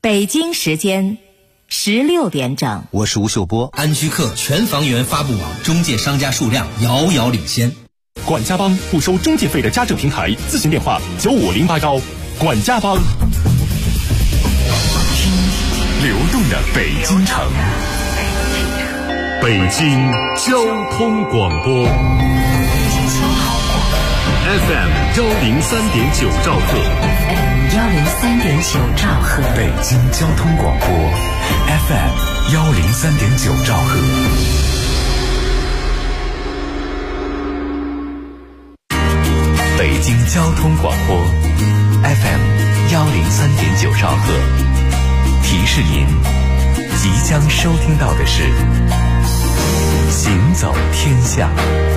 北京时间16点整。 我是吴秀波。 安居客全房源发布网中介商家数量遥遥领先。 管家帮不收中介费的家政平台，咨询电话95080。管家帮。流动的北京城，北京交通广播 FM 103.9兆赫 103.9兆赫， 北京交通广播 FM 103.9兆赫。北京交通广播 FM 103.9兆赫。提示您，即将收听到的是《行走天下》。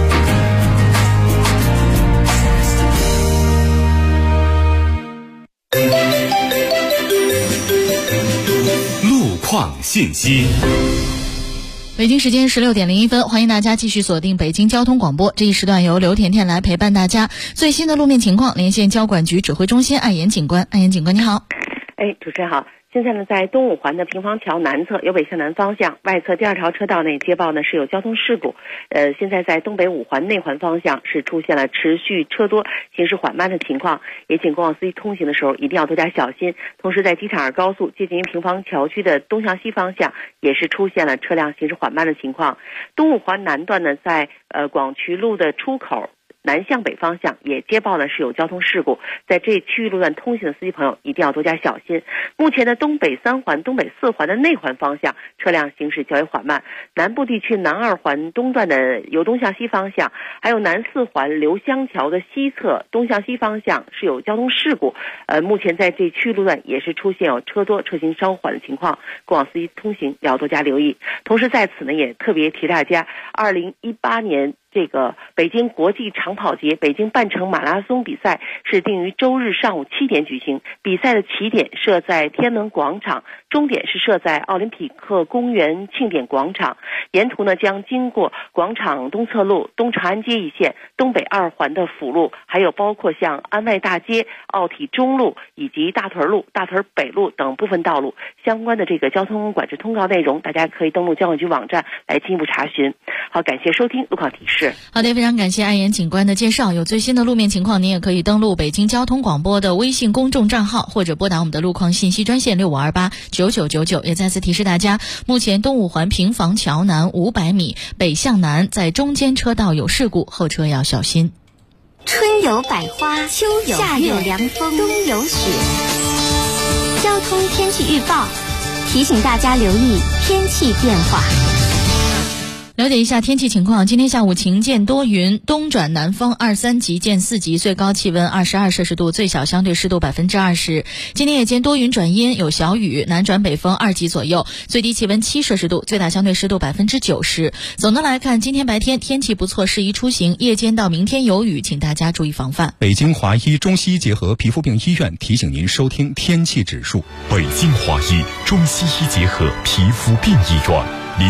路况信息。 北京时间16点01分，欢迎大家继续锁定北京交通广播。这一时段由刘甜甜来陪伴大家。最新的路面情况，连线交管局指挥中心艾岩警官。艾岩警官，你好。 主持人好。现在呢，在东五环的平房桥南侧由北向南方向外侧第二条车道内接报呢是有交通事故。现在在东北五环内环方向是出现了持续车多、行驶缓慢的情况，也请公交司机通行的时候一定要多加小心。同时，在机场二高速接近于平房桥区的东向西方向也是出现了车辆行驶缓慢的情况。东五环南段呢，在广渠路的出口南向北方向也接报呢是有交通事故，在这区域路段通行的司机朋友一定要多加小心。目前的东北三环、东北四环的内环方向车辆行驶较为缓慢，南部地区南二环东段的由东向西方向，还有南四环刘香桥的西侧东向西方向是有交通事故。目前在这区域路段也是出现有车多、车行稍缓的情况，公交司机通行要多加留意。同时在此呢，也特别提大家，2018年这个北京国际长跑节北京半程马拉松比赛是定于周日上午7点举行，比赛的起点设在天安门广场，终点是设在奥林匹克公园庆典广场。沿途呢将经过广场东侧路、东长安街一线、东北二环的辅路，还有包括像安外大街、奥体中路以及大屯路、大屯北路等部分道路。相关的这个交通管制通告内容，大家可以登录交管局网站来进一步查询。好，感谢收听路况提示。 好的，非常感谢艾岩警官的介绍。有最新的路面情况，您也可以登录北京交通广播的微信公众账号，或者拨打我们的路况信息专线65289999。也再次提示大家，目前东五环平房桥南500米北向南在中间车道有事故，后车要小心。 春有百花，秋有夏有凉风，冬有雪。交通天气预报提醒大家留意天气变化。 了解一下天气情况，今天下午晴见多云，东转南风2-3级见4级，最高气温22摄氏度，最小相对湿度20%。今天夜间多云转阴，有小雨，南转北风2级左右，最低气温7摄氏度，最大相对湿度90%。总的来看，今天白天天气不错，适宜出行，夜间到明天有雨，请大家注意防范。 北京华医中西医结合皮肤病医院提醒您收听天气指数。北京华医中西医结合皮肤病医院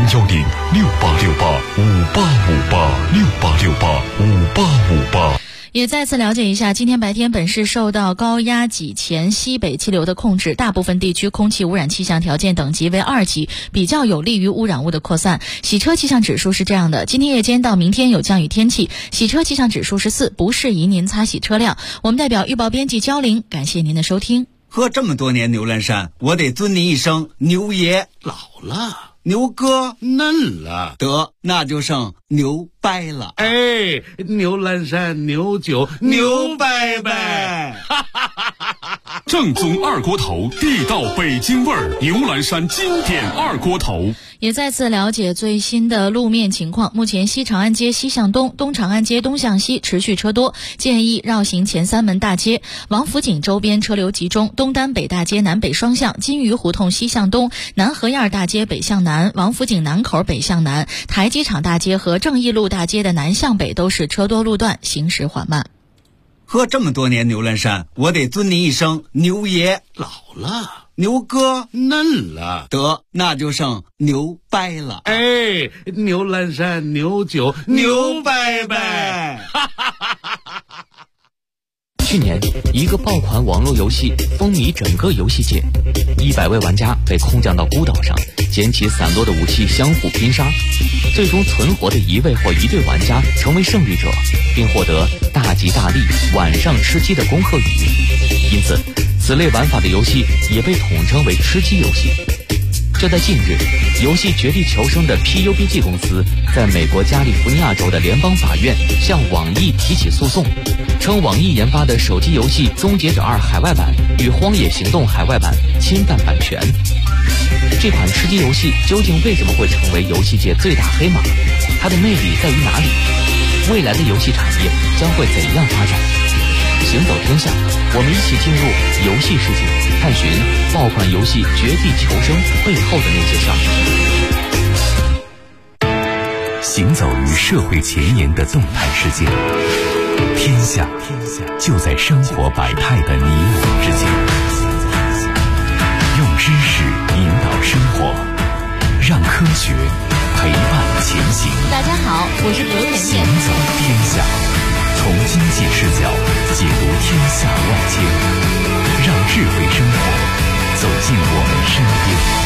，0106868585858，68685858。 也再次了解一下，今天白天本市受到高压脊前西北气流的控制，大部分地区空气污染气象条件等级为2级，比较有利于污染物的扩散。洗车气象指数是这样的，今天夜间到明天有降雨天气，洗车气象指数是4，不适宜您擦洗车辆。我们代表预报编辑焦玲，感谢您的收听。 喝这么多年牛栏山，我得尊您一声牛爷。 老了， 牛哥嫩了， 得那就剩牛掰了。 哎，牛栏山牛酒牛掰掰， 正宗二锅头，地道北京味儿，牛栏山经典二锅头。 也再次了解最新的路面情况，目前西长安街西向东、东长安街东向西持续车多，建议绕行前三门大街。王府井周边车流集中，东单北大街南北双向，金鱼胡同西向东，南河沿大街北向南，王府井南口北向南，台机场大街和正义路大街的南向北都是车多路段，行驶缓慢。 喝这么多年牛栏山，我得尊您一声牛爷。 老了， 牛哥嫩了， 得那就剩牛掰了。 哎，牛栏山牛酒牛掰掰。 去年，一个爆款网络游戏风靡整个游戏界，100位玩家被空降到孤岛上，捡起散落的武器相互拼杀，最终存活的一位或一队玩家成为胜利者，并获得大吉大利、晚上吃鸡的恭贺语。因此，此类玩法的游戏也被统称为吃鸡游戏。就在近日，游戏《绝地求生》的 PUBG 公司在美国加利福尼亚州的联邦法院向网易提起诉讼，称网易研发的手机游戏《终结者2》海外版与《荒野行动》海外版侵犯版权。这款吃鸡游戏究竟为什么会成为游戏界最大黑马？它的魅力在于哪里？未来的游戏产业将会怎样发展？行走天下，我们一起进入游戏世界，探寻爆款游戏《绝地求生》背后的那些事儿。行走于社会前沿的动态世界，天下就在生活百态的你我之间。用知识引导生活，让科学陪伴前行。 大家好，我是刘甜甜。 行走天下，从经济视角解读天下万千，让智慧生活走进我们身边。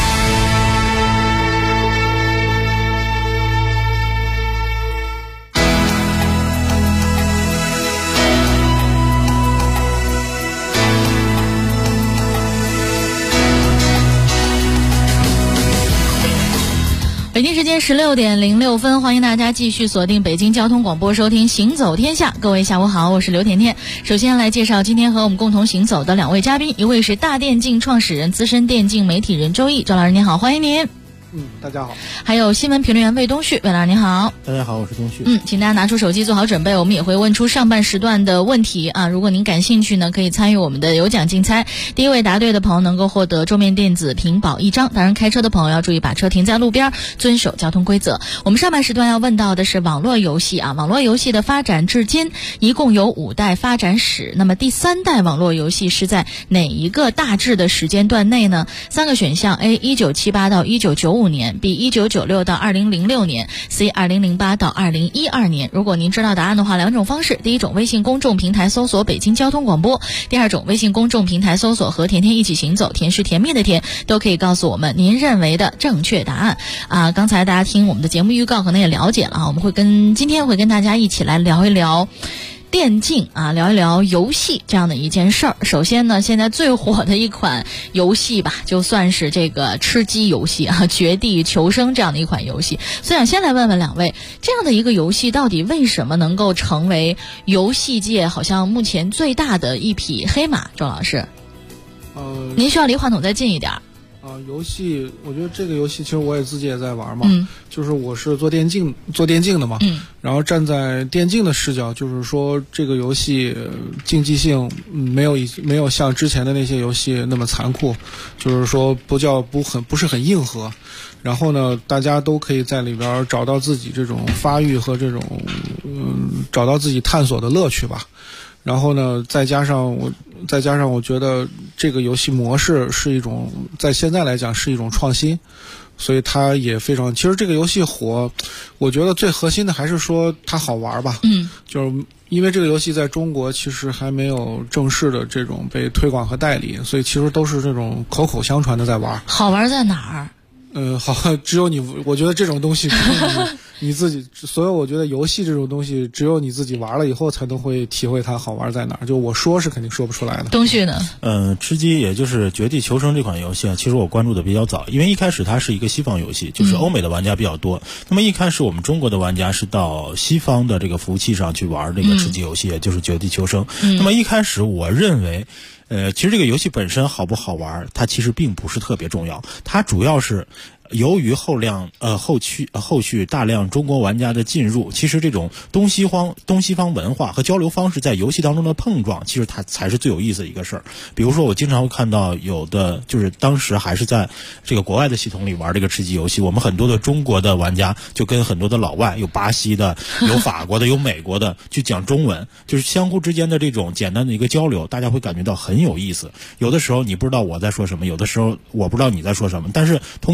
北京时间16点06分，欢迎大家继续锁定北京交通广播收听行走天下。各位下午好，我是刘甜甜。首先来介绍今天和我们共同行走的两位嘉宾，一位是大电竞创始人、资深电竞媒体人周毅，周老师您好，欢迎您。 大家好。 还有新闻评论员魏东旭，魏老师您好。 大家好，我是东旭。 请大家拿出手机做好准备，我们也会问出上半时段的问题啊。如果您感兴趣呢，可以参与我们的有奖竞猜。第一位答对的朋友能够获得桌面电子屏保1张。当然，开车的朋友要注意把车停在路边，遵守交通规则。我们上半时段要问到的是网络游戏啊，网络游戏的发展至今一共有5代发展史。那么第3代网络游戏是在哪一个大致的时间段内呢？3个选项 A 1978到1995年 B 1996到2006年 C 2008到2012年。如果您知道答案的话，2种方式：第一种，微信公众平台搜索北京交通广播；第二种，微信公众平台搜索和甜甜一起行走，甜是甜蜜的甜，都可以告诉我们您认为的正确答案啊。刚才大家听我们的节目预告可能也了解了啊，我们今天会跟大家一起来聊一聊电竞啊，聊一聊游戏这样的一件事儿。首先呢，现在最火的一款游戏吧，就算是这个吃鸡游戏啊，绝地求生这样的一款游戏。所以想先来问问两位，这样的一个游戏到底为什么能够成为游戏界好像目前最大的一匹黑马？周老师，您需要离话筒再近一点。 游戏，我觉得这个游戏其实我也自己也在玩嘛，就是我是做电竞的嘛，然后站在电竞的视角，就是说这个游戏竞技性没有像之前的那些游戏那么残酷，就是说不是很硬核，然后呢，大家都可以在里边找到自己这种发育和这种找到自己探索的乐趣吧。然后呢，再加上我觉得这个游戏模式是一种，在现在来讲是一种创新，所以它也非常，其实这个游戏火，我觉得最核心的还是说它好玩吧。就是因为这个游戏在中国其实还没有正式的这种被推广和代理，所以其实都是这种口口相传的在玩。 好玩在哪儿？ 好，只有你，我觉得这种东西只有你自己，所以我觉得游戏这种东西只有你自己玩了以后才能会体会它好玩在哪儿，就我说是肯定说不出来的。 东旭呢？ 吃鸡也就是《绝地求生》这款游戏啊，其实我关注的比较早，因为一开始它是一个西方游戏，就是欧美的玩家比较多。那么一开始我们中国的玩家是到西方的这个服务器上去玩这个吃鸡游戏，也就是《绝地求生》。那么一开始我认为其实这个游戏本身好不好玩，它其实并不是特别重要，它主要是由于后续大量中国玩家的进入，其实这种东西方文化和交流方式在游戏当中的碰撞，其实它才是最有意思的一个事儿。比如说我经常会看到有的就是当时还是在这个国外的系统里玩这个吃鸡游戏，我们很多的中国的玩家就跟很多的老外，有巴西的，有法国的，有美国的，去讲中文，就是相互之间的这种简单的一个交流，大家会感觉到很有意思。有的时候你不知道我在说什么，有的时候我不知道你在说什么，但是通过游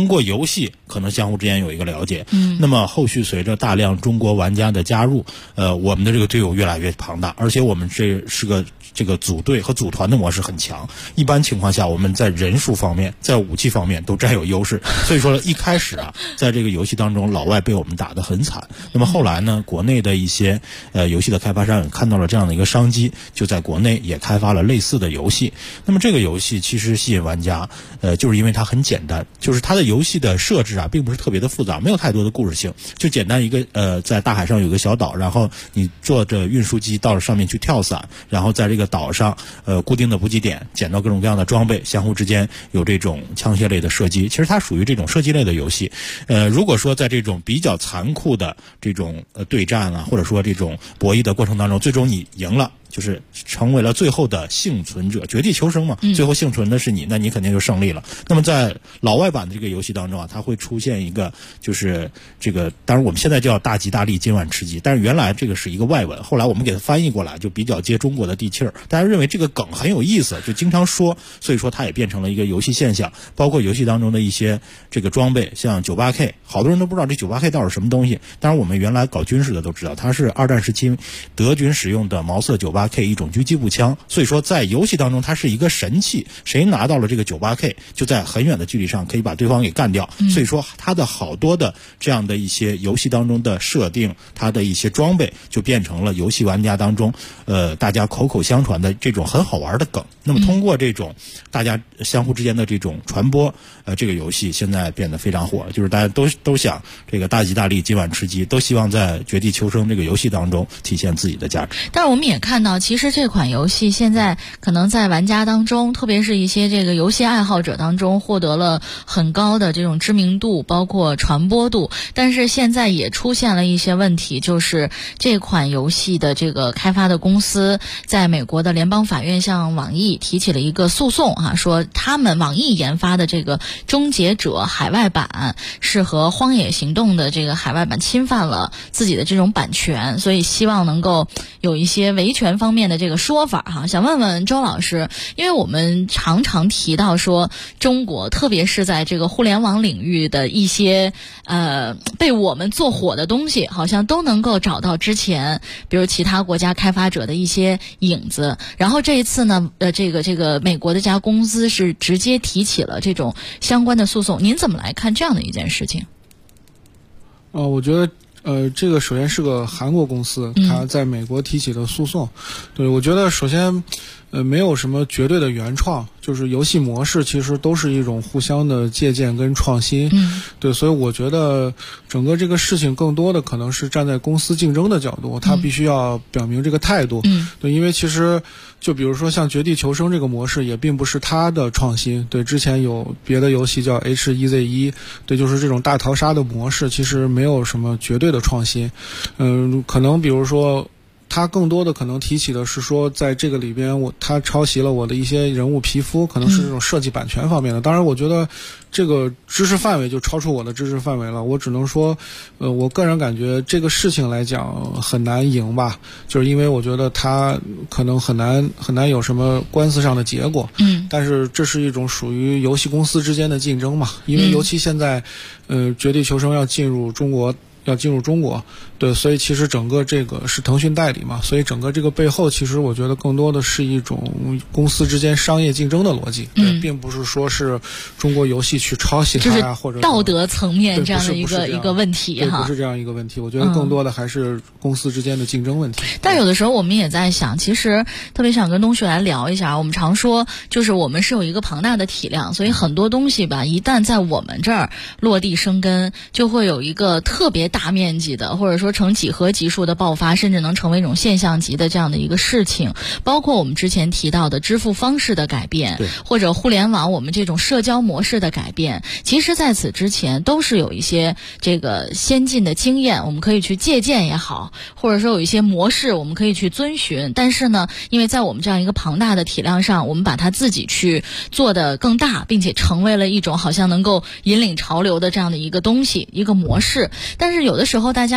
游戏可能相互之间有一个了解。那么后续随着大量中国玩家的加入，我们的这个队伍越来越庞大，而且我们这个组队和组团的模式很强。一般情况下，我们在人数方面，在武器方面都占有优势。所以说一开始在这个游戏当中，老外被我们打得很惨。那么后来呢，国内的一些游戏的开发商也看到了这样的一个商机，就在国内也开发了类似的游戏。那么这个游戏其实吸引玩家，就是因为它很简单，就是它的游戏的设置并不是特别的复杂，没有太多的故事性，就简单一个在大海上有个小岛，然后你坐着运输机到上面去跳伞，然后在这个岛上固定的补给点捡到各种各样的装备，相互之间有这种枪械类的射击。其实它属于这种射击类的游戏。如果说在这种比较残酷的这种对战或者说这种博弈的过程当中，最终你赢了，就是成为了最后的幸存者，绝地求生嘛，最后幸存的是你，那你肯定就胜利了。那么在老外版的这个游戏当中它会出现一个，就是这个，当然我们现在叫大吉大利今晚吃鸡，但是原来这个是一个外文，后来我们给它翻译过来，就比较接中国的地气儿。大家认为这个梗很有意思，就经常说，所以说它也变成了一个游戏现象。包括游戏当中的一些这个装备，像 98K， 好多人都不知道这 98K 到底是什么东西。当然我们原来搞军事的都知道，它是二战时期德军使用的毛瑟 98K 一种狙击步枪，所以说在游戏当中它是一个神器，谁拿到了这个 98K 就在很远的距离上可以把对方给干掉。所以说它的好多的这样的一些游戏当中的设定，它的一些装备就变成了游戏玩家当中大家口口相传的这种很好玩的梗。那么通过这种大家相互之间的这种传播，这个游戏现在变得非常火，就是大家都想这个大吉大利今晚吃鸡，都希望在绝地求生这个游戏当中体现自己的价值。 但是我们也看到，其实这款游戏现在可能在玩家当中，特别是一些这个游戏爱好者当中获得了很高的这种知名度，包括传播度。但是现在也出现了一些问题，就是这款游戏的这个开发的公司在美国的联邦法院向网易提起了一个诉讼说他们网易研发的这个终结者海外版是和荒野行动的这个海外版侵犯了自己的这种版权，所以希望能够有一些维权方面的这个说法想问问周老师，因为我们常常提到说中国特别是在这个互联网领域的一些被我们做火的东西，好像都能够找到之前比如其他国家开发者的一些影子。然后这一次呢这个美国的这家公司是直接提起了这种相关的诉讼，您怎么来看这样的一件事情？ 我觉得这个首先是个韩国公司，他在美国提起的诉讼。对，我觉得首先没有什么绝对的原创，就是游戏模式其实都是一种互相的借鉴跟创新。对，所以我觉得整个这个事情更多的可能是站在公司竞争的角度，他必须要表明这个态度。对，因为其实就比如说像绝地求生这个模式也并不是他的创新，对，之前有别的游戏叫 H1Z1， 对，就是这种大逃杀的模式其实没有什么绝对的创新。可能比如说他更多的可能提起的是说，在这个里边他抄袭了我的一些人物皮肤，可能是这种设计版权方面的。当然我觉得这个知识范围就超出我的知识范围了，我只能说我个人感觉这个事情来讲很难赢吧，就是因为我觉得他可能很难有什么官司上的结果。但是这是一种属于游戏公司之间的竞争嘛，因为尤其现在绝地求生要进入中国，对，所以其实整个这个是腾讯代理嘛，所以整个这个背后其实我觉得更多的是一种公司之间商业竞争的逻辑，对，并不是说是中国游戏去抄袭它呀，或者道德层面这样的一个问题哈，不是这样一个问题。我觉得更多的还是公司之间的竞争问题。 但有的时候我们也在想，其实特别想跟东旭来聊一下，我们常说就是我们是有一个庞大的体量，所以很多东西吧，一旦在我们这儿落地生根，就会有一个特别大面积的，或者说成几何级数的爆发，甚至能成为一种现象级的这样的一个事情。包括我们之前提到的支付方式的改变，或者互联网我们这种社交模式的改变，其实在此之前都是有一些这个先进的经验，我们可以去借鉴也好，或者说有一些模式我们可以去遵循。但是呢，因为在我们这样一个庞大的体量上，我们把它自己去做得更大，并且成为了一种好像能够引领潮流的这样的一个东西，一个模式。但是有的时候大家可能会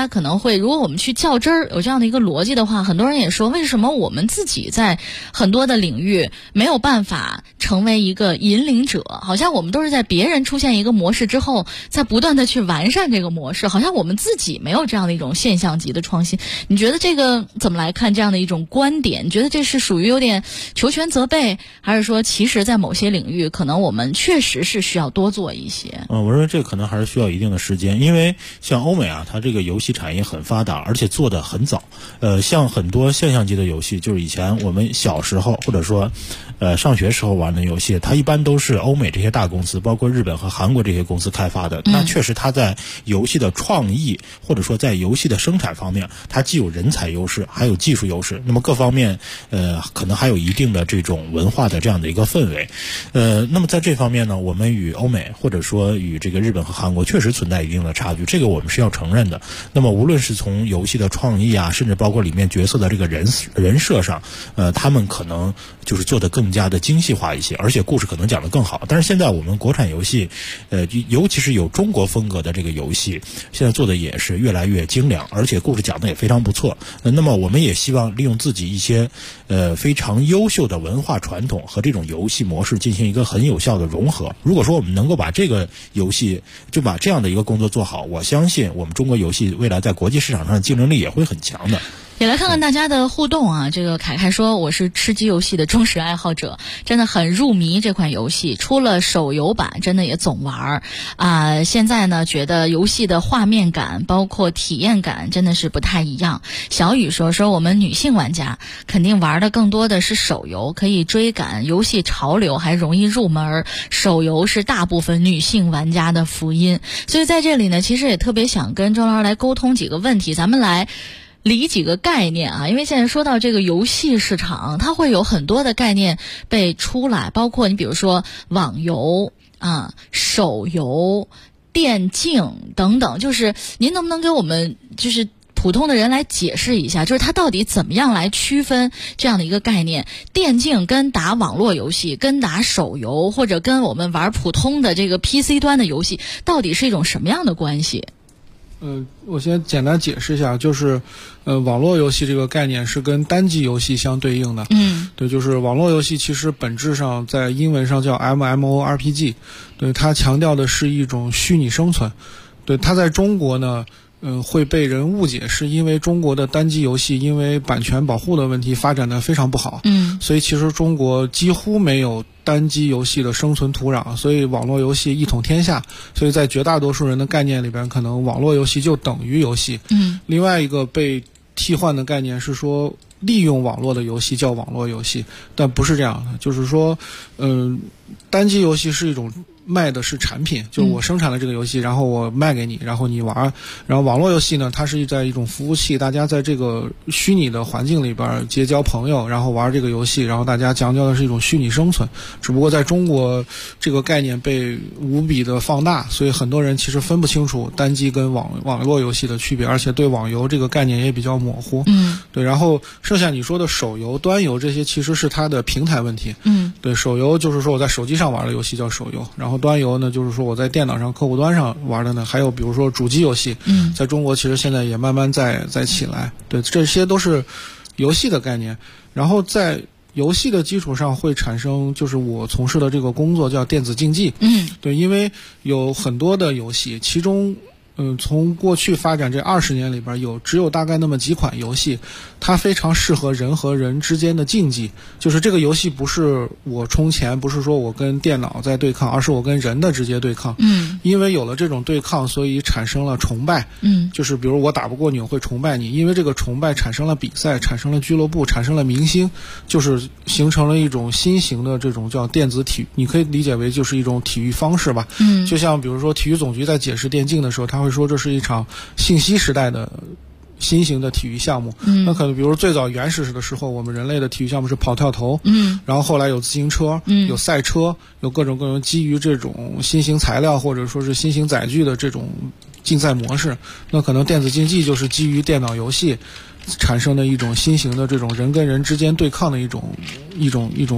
会，如果我们去较真儿有这样的一个逻辑的话，很多人也说，为什么我们自己在很多的领域没有办法成为一个引领者？好像我们都是在别人出现一个模式之后，在不断的去完善这个模式，好像我们自己没有这样的一种现象级的创新。你觉得这个怎么来看这样的一种观点？你觉得这是属于有点求全责备，还是说其实在某些领域可能我们确实是需要多做一些？ 我认为这可能还是需要一定的时间，因为像欧美啊，它这个游戏产业很发达，而且做得很早。像很多现象级的游戏，就是以前我们小时候或者说上学时候玩的游戏，它一般都是欧美这些大公司，包括日本和韩国这些公司开发的。那确实它在游戏的创意或者说在游戏的生产方面，它既有人才优势，还有技术优势，那么各方面可能还有一定的这种文化的这样的一个氛围。那么在这方面呢，我们与欧美或者说与这个日本和韩国确实存在一定的差距，这个我们是要承认的。那么无论是从游戏的创意啊，甚至包括里面角色的这个人设上，他们可能就是做得更加的精细化一些，而且故事可能讲得更好。但是现在我们国产游戏，尤其是有中国风格的这个游戏，现在做的也是越来越精良，而且故事讲得也非常不错。那么我们也希望利用自己一些非常优秀的文化传统和这种游戏模式进行一个很有效的融合。如果说我们能够把这个游戏就把这样的一个工作做好，我相信我们中国游戏未来在国际市场上的竞争力也会很强的。 也来看看大家的互动啊！这个凯凯说，我是吃鸡游戏的忠实爱好者，真的很入迷这款游戏，出了手游版真的也总玩啊。现在呢，觉得游戏的画面感包括体验感真的是不太一样。小雨说我们女性玩家肯定玩的更多的是手游，可以追赶游戏潮流，还容易入门。手游是大部分女性玩家的福音，所以在这里呢，其实也特别想跟周老师来沟通几个问题，咱们来理几个概念啊，因为现在说到这个游戏市场，它会有很多的概念被出来，包括你比如说网游啊、手游、电竞等等，就是您能不能给我们就是普通的人来解释一下，就是它到底怎么样来区分这样的一个概念？电竞跟打网络游戏、跟打手游，或者跟我们玩普通的这个 PC 端的游戏，到底是一种什么样的关系？ 我先简单解释一下，就是网络游戏这个概念是跟单机游戏相对应的。对，就是网络游戏其实本质上在英文上叫 MMORPG， 对，它强调的是一种虚拟生存。对，它在中国呢会被人误解，是因为中国的单机游戏因为版权保护的问题发展的非常不好。所以其实中国几乎没有单机游戏的生存土壤，所以网络游戏一统天下。所以在绝大多数人的概念里边，可能网络游戏就等于游戏。另外一个被替换的概念是说，利用网络的游戏叫网络游戏，但不是这样的。就是说，单机游戏是一种卖的是产品，就是我生产了这个游戏，然后我卖给你，然后你玩。然后网络游戏呢，它是在一种服务器，大家在这个虚拟的环境里边结交朋友，然后玩这个游戏，然后大家强调的是一种虚拟生存。只不过在中国这个概念被无比的放大，所以很多人其实分不清楚单机跟网络游戏的区别，而且对网游这个概念也比较模糊。对，然后剩下你说的手游、端游这些其实是它的平台问题。对，手游就是说我在手机上玩的游戏叫手游，然后端游呢就是说我在电脑上客户端上玩的呢，还有比如说主机游戏，在中国其实现在也慢慢在起来。对，这些都是游戏的概念。然后在游戏的基础上会产生就是我从事的这个工作叫电子竞技。对，因为有很多的游戏，其中从过去发展这20年里边只有大概那么几款游戏，它非常适合人和人之间的竞技。就是这个游戏不是我充钱，不是说我跟电脑在对抗，而是我跟人的直接对抗。因为有了这种对抗，所以产生了崇拜。就是比如我打不过你，我会崇拜你，因为这个崇拜产生了比赛，产生了俱乐部，产生了明星，就是形成了一种新型的这种叫电子体育，你可以理解为就是一种体育方式吧。就像比如说体育总局在解释电竞的时候，他会说这是一场信息时代的新型的体育项目。那可能比如最早原始的时候，我们人类的体育项目是跑跳投。然后后来有自行车，有赛车，有各种基于这种新型材料或者说是新型载具的这种竞赛模式。那可能电子竞技就是基于电脑游戏产生的一种新型的这种人跟人之间对抗的一种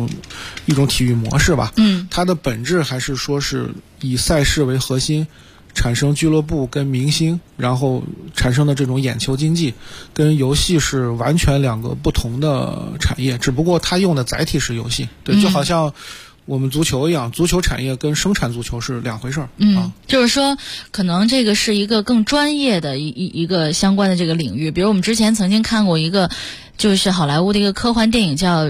体育模式吧。它的本质还是说是以赛事为核心， 产生俱乐部跟明星，然后产生的这种眼球经济，跟游戏是完全两个不同的产业，只不过它用的载体是游戏。对，就好像我们足球一样，足球产业跟生产足球是两回事儿。 就是说，可能这个是一个更专业的一个相关的这个领域。比如我们之前曾经看过一个，就是好莱坞的一个科幻电影叫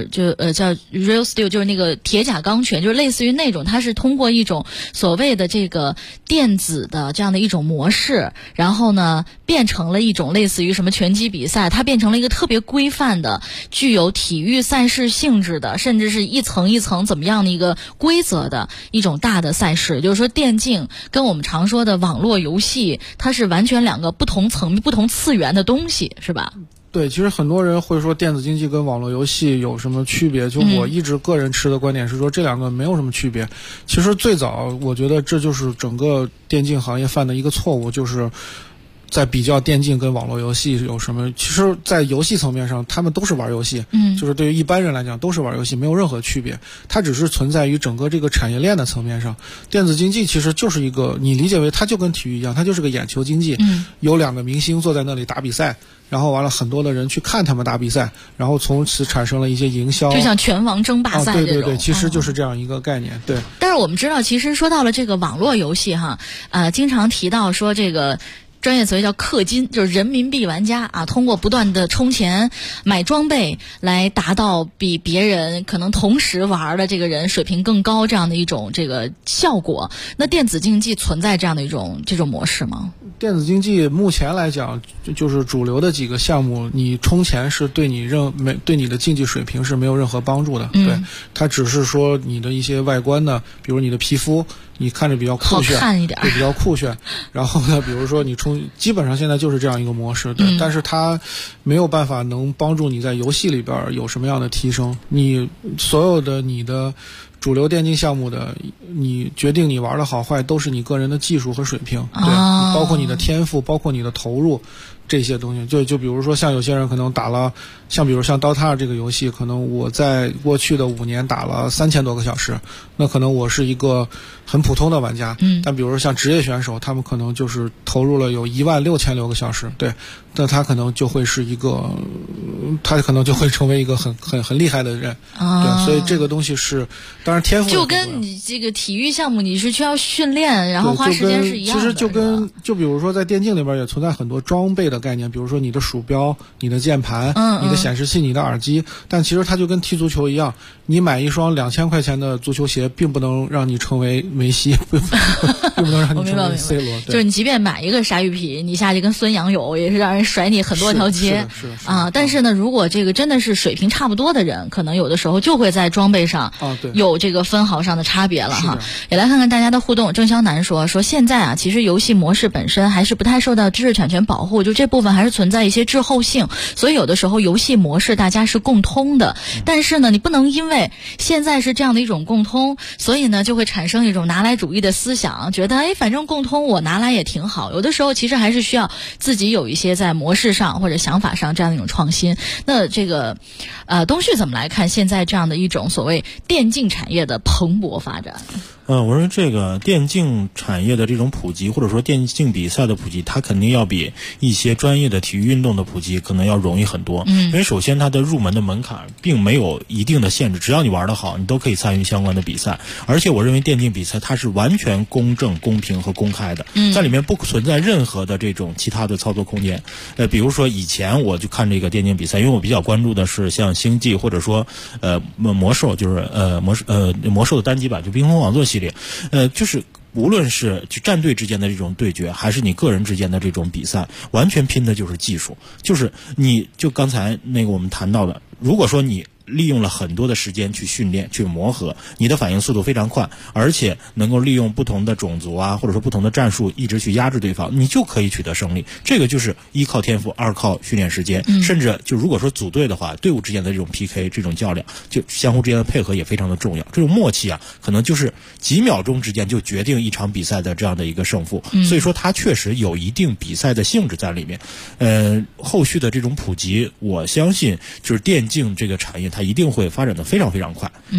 Real Steel， 就是那个铁甲钢拳，就是类似于那种，它是通过一种所谓的这个电子的这样的一种模式，然后呢变成了一种类似于什么拳击比赛，它变成了一个特别规范的、具有体育赛事性质的，甚至是一层一层怎么样的一个规则的一种大的赛事。就是说，电竞跟我们常说的网络游戏，它是完全两个不同层面、不同次元的东西，是吧？ 对，其实很多人会说电子竞技跟网络游戏有什么区别，就我一直个人持的观点是说这两个没有什么区别。其实最早我觉得这就是整个电竞行业犯的一个错误，就是在比较电竞跟网络游戏有什么。其实在游戏层面上他们都是玩游戏，就是对于一般人来讲都是玩游戏，没有任何区别，它只是存在于整个这个产业链的层面上。电子竞技其实就是一个，你理解为它就跟体育一样，它就是个眼球经济，有两个明星坐在那里打比赛，然后完了很多的人去看他们打比赛，然后从此产生了一些营销， 就像拳王争霸赛这种。 对对对，其实就是这样一个概念。对。 但是我们知道，其实说到了这个网络游戏哈，经常提到说这个专业词汇叫氪金，就是人民币玩家啊，通过不断的充钱买装备来达到比别人可能同时玩的这个人水平更高这样的一种这个效果。那电子竞技存在这样的一种这种模式吗？ 电子竞技目前来讲，就是主流的几个项目，你充钱是对你的竞技水平是没有任何帮助的。对，它只是说你的一些外观呢，比如你的皮肤，你看着比较酷炫， 好看一点， 对，比较酷炫。然后呢，比如说你基本上现在就是这样一个模式，对，但是它没有办法能帮助你在游戏里边有什么样的提升。你所有的你的主流电竞项目的，你决定你玩的好坏都是你个人的技术和水平，对，包括你的天赋，包括你的投入，这些东西。就比如说像有些人可能打了，比如像 DOTA 这个游戏，可能我在过去的5年打了3000多个小时，那可能我是一个很普通的玩家，但比如说像职业选手，他们可能就是投入了有16000多个小时，对，那他可能就会是一个，他可能就会成为一个很厉害的人，对，所以这个东西是，当然天赋就跟你这个体育项目你是需要训练，然后花时间是一样的。 其实就比如说在电竞里边也存在很多装备的概念，比如说你的鼠标、你的键盘、你的显示器、你的耳机，但其实它就跟踢足球一样，你买一双2000块钱的足球鞋，并不能让你成为梅西，并不能让你成为 C 罗。 就是你即便买一个鲨鱼皮，你下去跟孙杨友也是让人甩你很多条街啊。但是呢，如果这个真的是水平差不多的人，可能有的时候就会在装备上有这个分毫上的差别了哈。也来看看大家的互动。郑潇南说现在啊，其实游戏模式本身还是不太受到知识产权保护，就这部分还是存在一些滞后性，所以有的时候游戏模式大家是共通的，但是呢，你不能因为现在是这样的一种共通，所以呢就会产生一种拿来主义的思想，觉得反正共通我拿来也挺好。有的时候其实还是需要自己有一些在模式上或者想法上这样的一种创新。那这个东旭怎么来看现在这样的一种所谓电竞产业的蓬勃发展？ 我认为这个电竞产业的这种普及，或者说电竞比赛的普及，它肯定要比一些专业的体育运动的普及可能要容易很多。因为首先它的入门的门槛并没有一定的限制，只要你玩得好，你都可以参与相关的比赛。而且我认为电竞比赛它是完全公正、公平和公开的，在里面不存在任何的这种其他的操作空间。比如说以前我就看这个电竞比赛，因为我比较关注的是像星际或者说魔兽，就是魔兽的单机版，就冰封王座系列，就是无论是就战队之间的这种对决，还是你个人之间的这种比赛，完全拼的就是技术。就是你就刚才那个我们谈到的，如果说你利用了很多的时间去训练、去磨合，你的反应速度非常快，而且能够利用不同的种族啊，或者说不同的战术，一直去压制对方，你就可以取得胜利。这个就是一靠天赋，二靠训练时间，甚至就如果说组队的话，队伍之间的这种 PK、这种较量，就相互之间的配合也非常的重要。这种默契啊，可能就是几秒钟之间就决定一场比赛的这样的一个胜负。所以说，它确实有一定比赛的性质在里面。后续的这种普及，我相信就是电竞这个产业它一定会发展的非常非常快。对。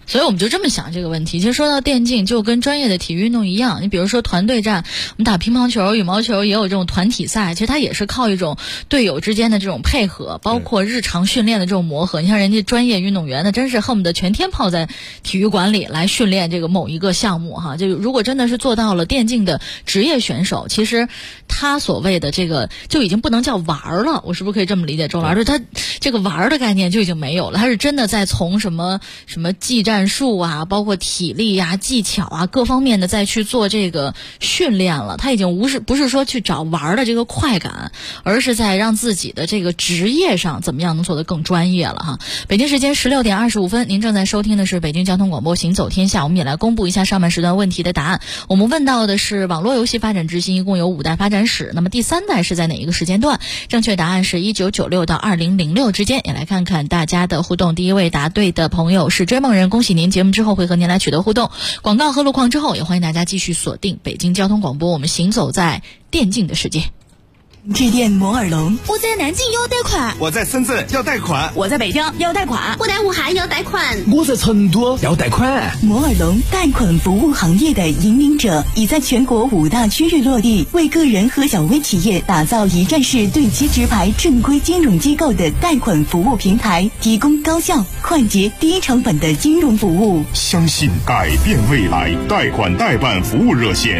所以我们就这么想这个问题。其实说到电竞，就跟专业的体育运动一样，你比如说团队战，我们打乒乓球、羽毛球也有这种团体赛，其实它也是靠一种队友之间的这种配合，包括日常训练的这种磨合。你像人家专业运动员呢，真是恨不得全天泡在体育馆里来训练这个某一个项目哈。就如果真的是做到了电竞的职业选手，其实他所谓的这个就已经不能叫玩了，我是不是可以这么理解周老师？他这个玩的概念就已经没有了，他是真的在从什么技战术啊，包括体力啊、技巧啊各方面的再去做这个训练了。他已经不是说去找玩的这个快感，而是在让自己的这个职业上怎么样能做得更专业了哈。北京时间16点25分，您正在收听的是北京交通广播行走天下。我们也来公布一下上半时段问题的答案。我们问到的是网络游戏发展之星一共有5代发展史，那么第3代是在哪一个时间段？正确答案是1996到2006之间。也来看看大家的互动。第一位答对的朋友是追梦人，恭喜您，节目之后会和您来取得互动。广告和路况之后，也欢迎大家继续锁定北京交通广播，我们行走在电竞的世界。 致电摩尔龙， 我在南京要贷款， 我在深圳要贷款， 我在北京要贷款， 我在武汉要贷款， 我在成都要贷款。 摩尔龙贷款服务行业的引领者，已在全国5大区域落地，为个人和小微企业打造一站式对接直排正规金融机构的贷款服务平台，提供高效、快捷、低成本的金融服务。 相信改变未来，贷款代办服务热线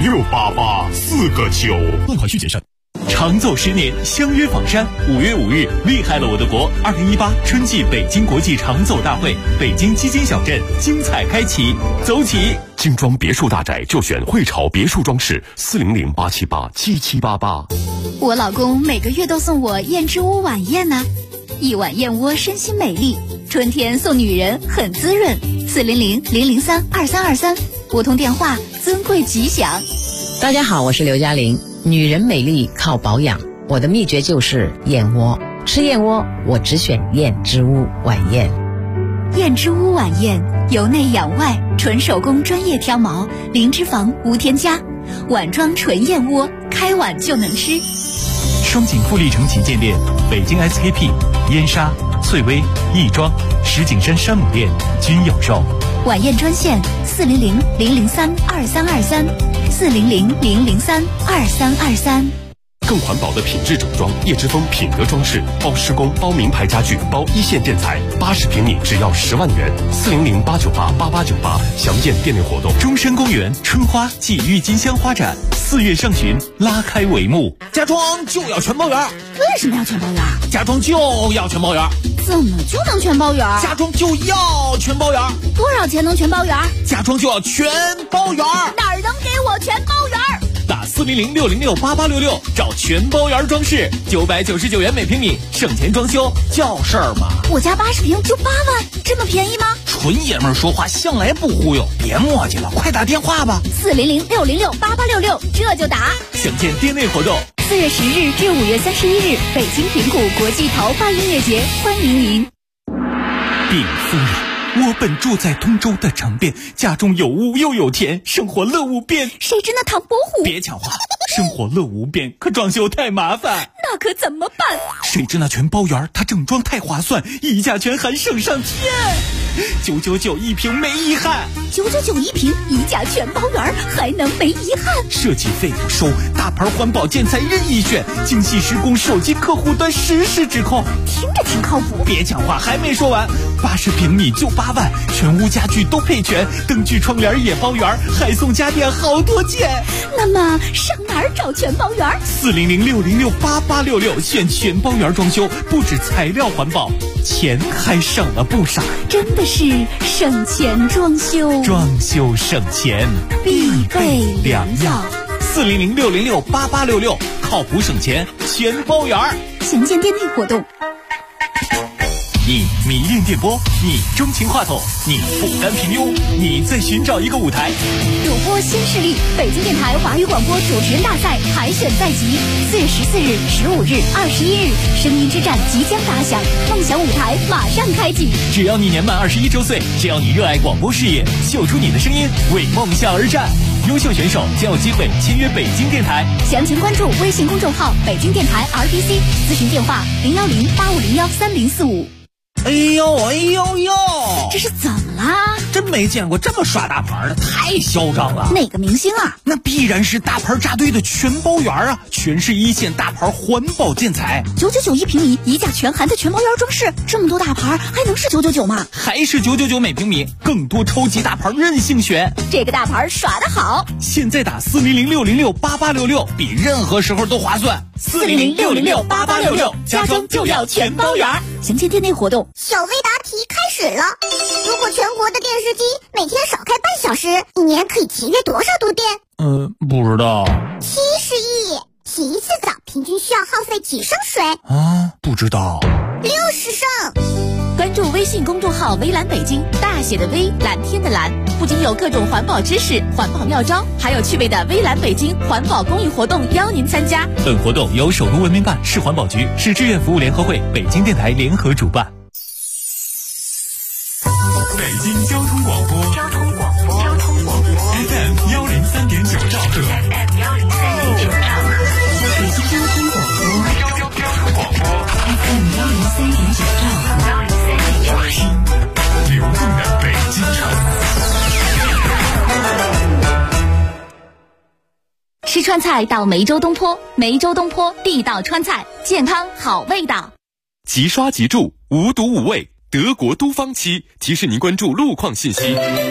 5688-4个9， 贷款需谨慎。 长走10年，相约房山。5月5日，厉害了我的国2018春季北京国际长走大会，北京基金小镇精彩开启，走起！ 精装别墅大宅就选汇潮别墅装饰，400-878-7788。 我老公每个月都送我燕之屋晚宴呢，一碗燕窝身心美丽，春天送女人很滋润。400-003-2323，拨通电话，尊贵吉祥。 大家好，我是刘嘉玲。女人美丽靠保养，我的秘诀就是燕窝。吃燕窝，我只选燕之屋晚宴。 燕之屋晚宴，由内养外，纯手工专业挑毛，零脂肪无添加，碗装纯燕窝，开碗就能吃。 双井富力城旗舰店、北京 SKP、燕莎、翠微、亦庄、石景山山姆店均有售。 晚宴专线400-003-2323，400-003-2323。 更环保的品质整装，叶之峰品德装饰包施工、包名牌家具、包一线电材，80平米只要10万元。400-898-8898，详见店内活动。 中山公园春花暨郁金香花展4月上旬拉开帷幕。 家装就要全包圆。 为什么要全包圆？ 家装就要全包圆。 怎么就能全包圆？ 家装就要全包圆。 多少钱能全包圆？ 家装就要全包圆。 哪儿能给我全包圆？ 打400-606-8866找全包圆装饰，999元每平米，省钱装修叫事儿嘛。 我家80平就8万，这么便宜吗？ 纯爷们儿说话向来不忽悠，别磨叽了，快打电话吧。 400-606-8866，这就打。 详见店内活动。 4月10日至5月31日，北京平谷国际桃花音乐节，欢迎您。 禀夫人，我本住在通州的城边，家中有屋又有田，生活乐无边。 谁知那唐伯虎？ 别抢话，生活乐无边，可装修太麻烦。 那可怎么办？ 谁知那全包圆，它整装太划算，溢价全含省上天，999一平没遗憾。 999一平，溢价全包圆，还能没遗憾？ 设计费不收，大牌环保建材任意选，精细施工，手机客户端实时指控。 听着挺靠谱。 别讲话，还没说完。80平米就8万，全屋家具都配全，灯具窗帘也包圆，还送家电好多件。 那么上哪儿找全包圆 ？400-606-8866，选全包圆装修，不止材料环保，钱还省了不少。 真的是省钱装修， 装修省钱必备良药。 400-606-8866，靠谱省钱全包圆。 详见店内活动。 你迷恋电波，你钟情话筒，你不甘平庸，你在寻找一个舞台。 主播新势力，北京电台华语广播主持人大赛海选在即，4月14日、15日、21日，声音之战即将打响，梦想舞台马上开启。 只要你年满21周岁，只要你热爱广播事业，秀出你的声音，为梦想而战。优秀选手将有机会签约北京电台。 详情关注微信公众号北京电台 RTC， 咨询电话010-8501-3045。 哎呦哎呦呦， 这是怎么啦？ 真没见过这么耍大牌的，太嚣张了。 哪个明星啊？ 那必然是大牌扎堆的全包园啊，全是一线大牌环保建材 ，999一平米，一价全含的全包园装饰，这么多大牌还能是999吗？ 还是999每平米，更多超级大牌任性选。 这个大牌耍得好， 现在打400-606-8866，比任何时候都划算。 400-606-8866，家装就要全包园。详见店内活动。 小薇答题开始了。如果全国的电视机每天少开半小时，一年可以节约多少度电？ 不知道。 70亿。洗一次澡平均需要耗费几升水？ 不知道。 60升。 关注微信公众号“微蓝北京”，大写的微，蓝天的蓝，不仅有各种环保知识、环保妙招，还有趣味的微蓝北京环保公益活动邀您参加。 本活动由首都文明办、市环保局、市志愿服务联合会、北京电台联合主办。 北京交通广播FM 103.9兆赫，北京交通广播FM 103.9兆赫，流动的北京城。 吃川菜到梅州东坡，梅州东坡地道川菜，健康好味道。 即刷即住，无毒无味，德国都方漆提示您关注路况信息。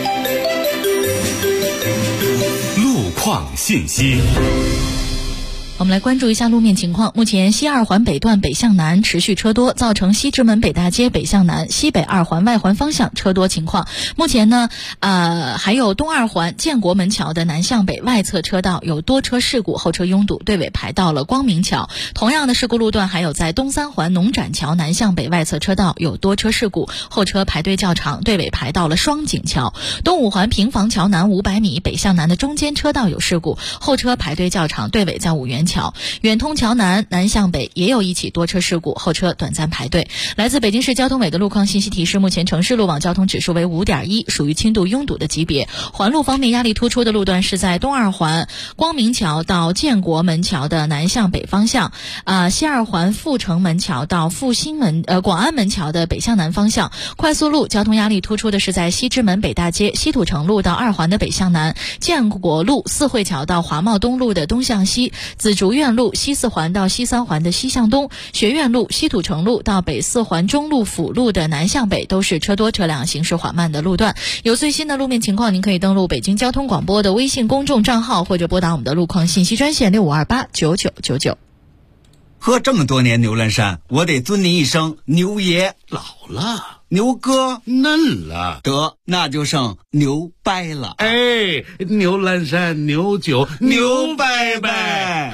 路况信息。 我们来关注一下路面情况。目前西二环北段北向南持续车多，造成西直门北大街北向南、西北二环外环方向车多情况。目前呢，还有东二环建国门桥的南向北外侧车道有多车事故，后车拥堵，队尾排到了光明桥。同样的事故路段还有在东三环农展桥南向北外侧车道有多车事故，后车排队较长，队尾排到了双井桥。东五环平房桥南500米北向南的中间车道有事故，后车排队较长，队尾在五元桥。远通桥南南向北也有一起多车事故，后车短暂排队。来自北京市交通委的路况信息提示，目前城市路网交通指数为5.1，属于轻度拥堵的级别。环路方面压力突出的路段是在东二环光明桥到建国门桥的南向北方向，西二环阜成门桥到广安门桥的北向南方向。快速路交通压力突出的是在西直门北大街西土城路到二环的北向南，建国路四惠桥到华贸东路的东向西，紫竹院路西四环到西三环的西向东，学院路西土城路到北四环中路辅路的南向北都是车多车辆行驶缓慢的路段。有最新的路面情况，您可以登录北京交通广播的微信公众账号，或者拨打我们的路况信息专线65289999。 喝这么多年牛栏山，我得尊您一声牛爷。 老了， 牛哥嫩了， 得那就剩牛掰了。 哎，牛栏山牛酒牛掰掰。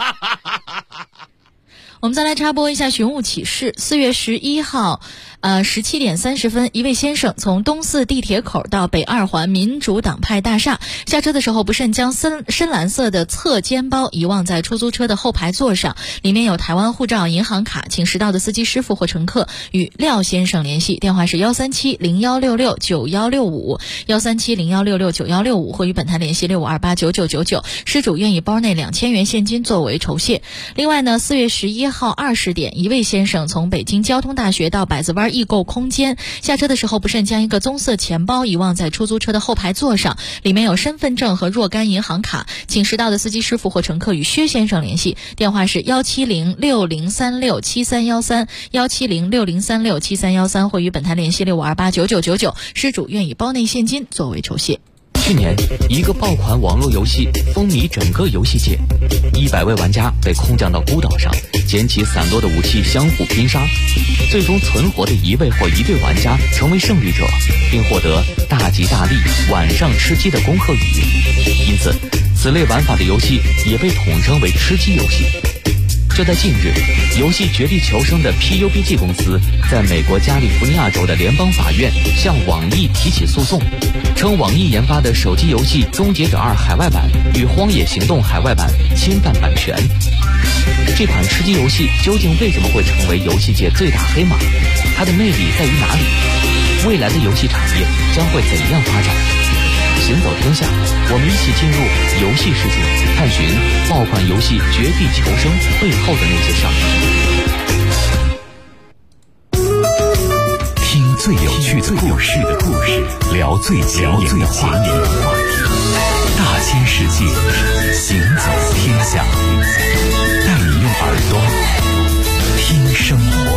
我们再来插播一下寻物启事。4月11号17点30分，一位先生从东四地铁口到北二环民主党派大厦，下车的时候不慎将深蓝色的侧肩包遗忘在出租车的后排座上，里面有台湾护照、银行卡，请识到的司机师傅或乘客与廖先生联系，电话是137-0166-9165 137-0166-9165，或与本台联系65289999，失主愿以包内2000元现金作为酬谢。另外呢，4月11号20点，一位先生从北京交通大学到百子湾易购空间，下车的时候不慎将一个棕色钱包遗忘在出租车的后排座上，里面有身份证和若干银行卡，请识到的司机师傅或乘客与薛先生联系，电话是170-6036-7313 170-6036-7313，或与本台联系65289999，失主愿以包内现金作为酬谢。 去年，一个爆款网络游戏风靡整个游戏界，100位玩家被空降到孤岛上，捡起散落的武器相互拼杀，最终存活的一位或一对玩家成为胜利者，并获得大吉大利、晚上吃鸡的恭贺语。因此，此类玩法的游戏也被统称为吃鸡游戏。就在近日，游戏《绝地求生》的 PUBG 公司在美国加利福尼亚州的联邦法院向网易提起诉讼，称网易研发的手机游戏《终结者2》海外版与《荒野行动》海外版侵犯版权。这款吃鸡游戏究竟为什么会成为游戏界最大黑马？它的魅力在于哪里？未来的游戏产业将会怎样发展？行走天下，我们一起进入游戏世界，探寻爆款游戏《绝地求生》背后的那些事儿。 听最有趣的故事，聊最前沿的话题。大千世界，行走天下，带你用耳朵听生活。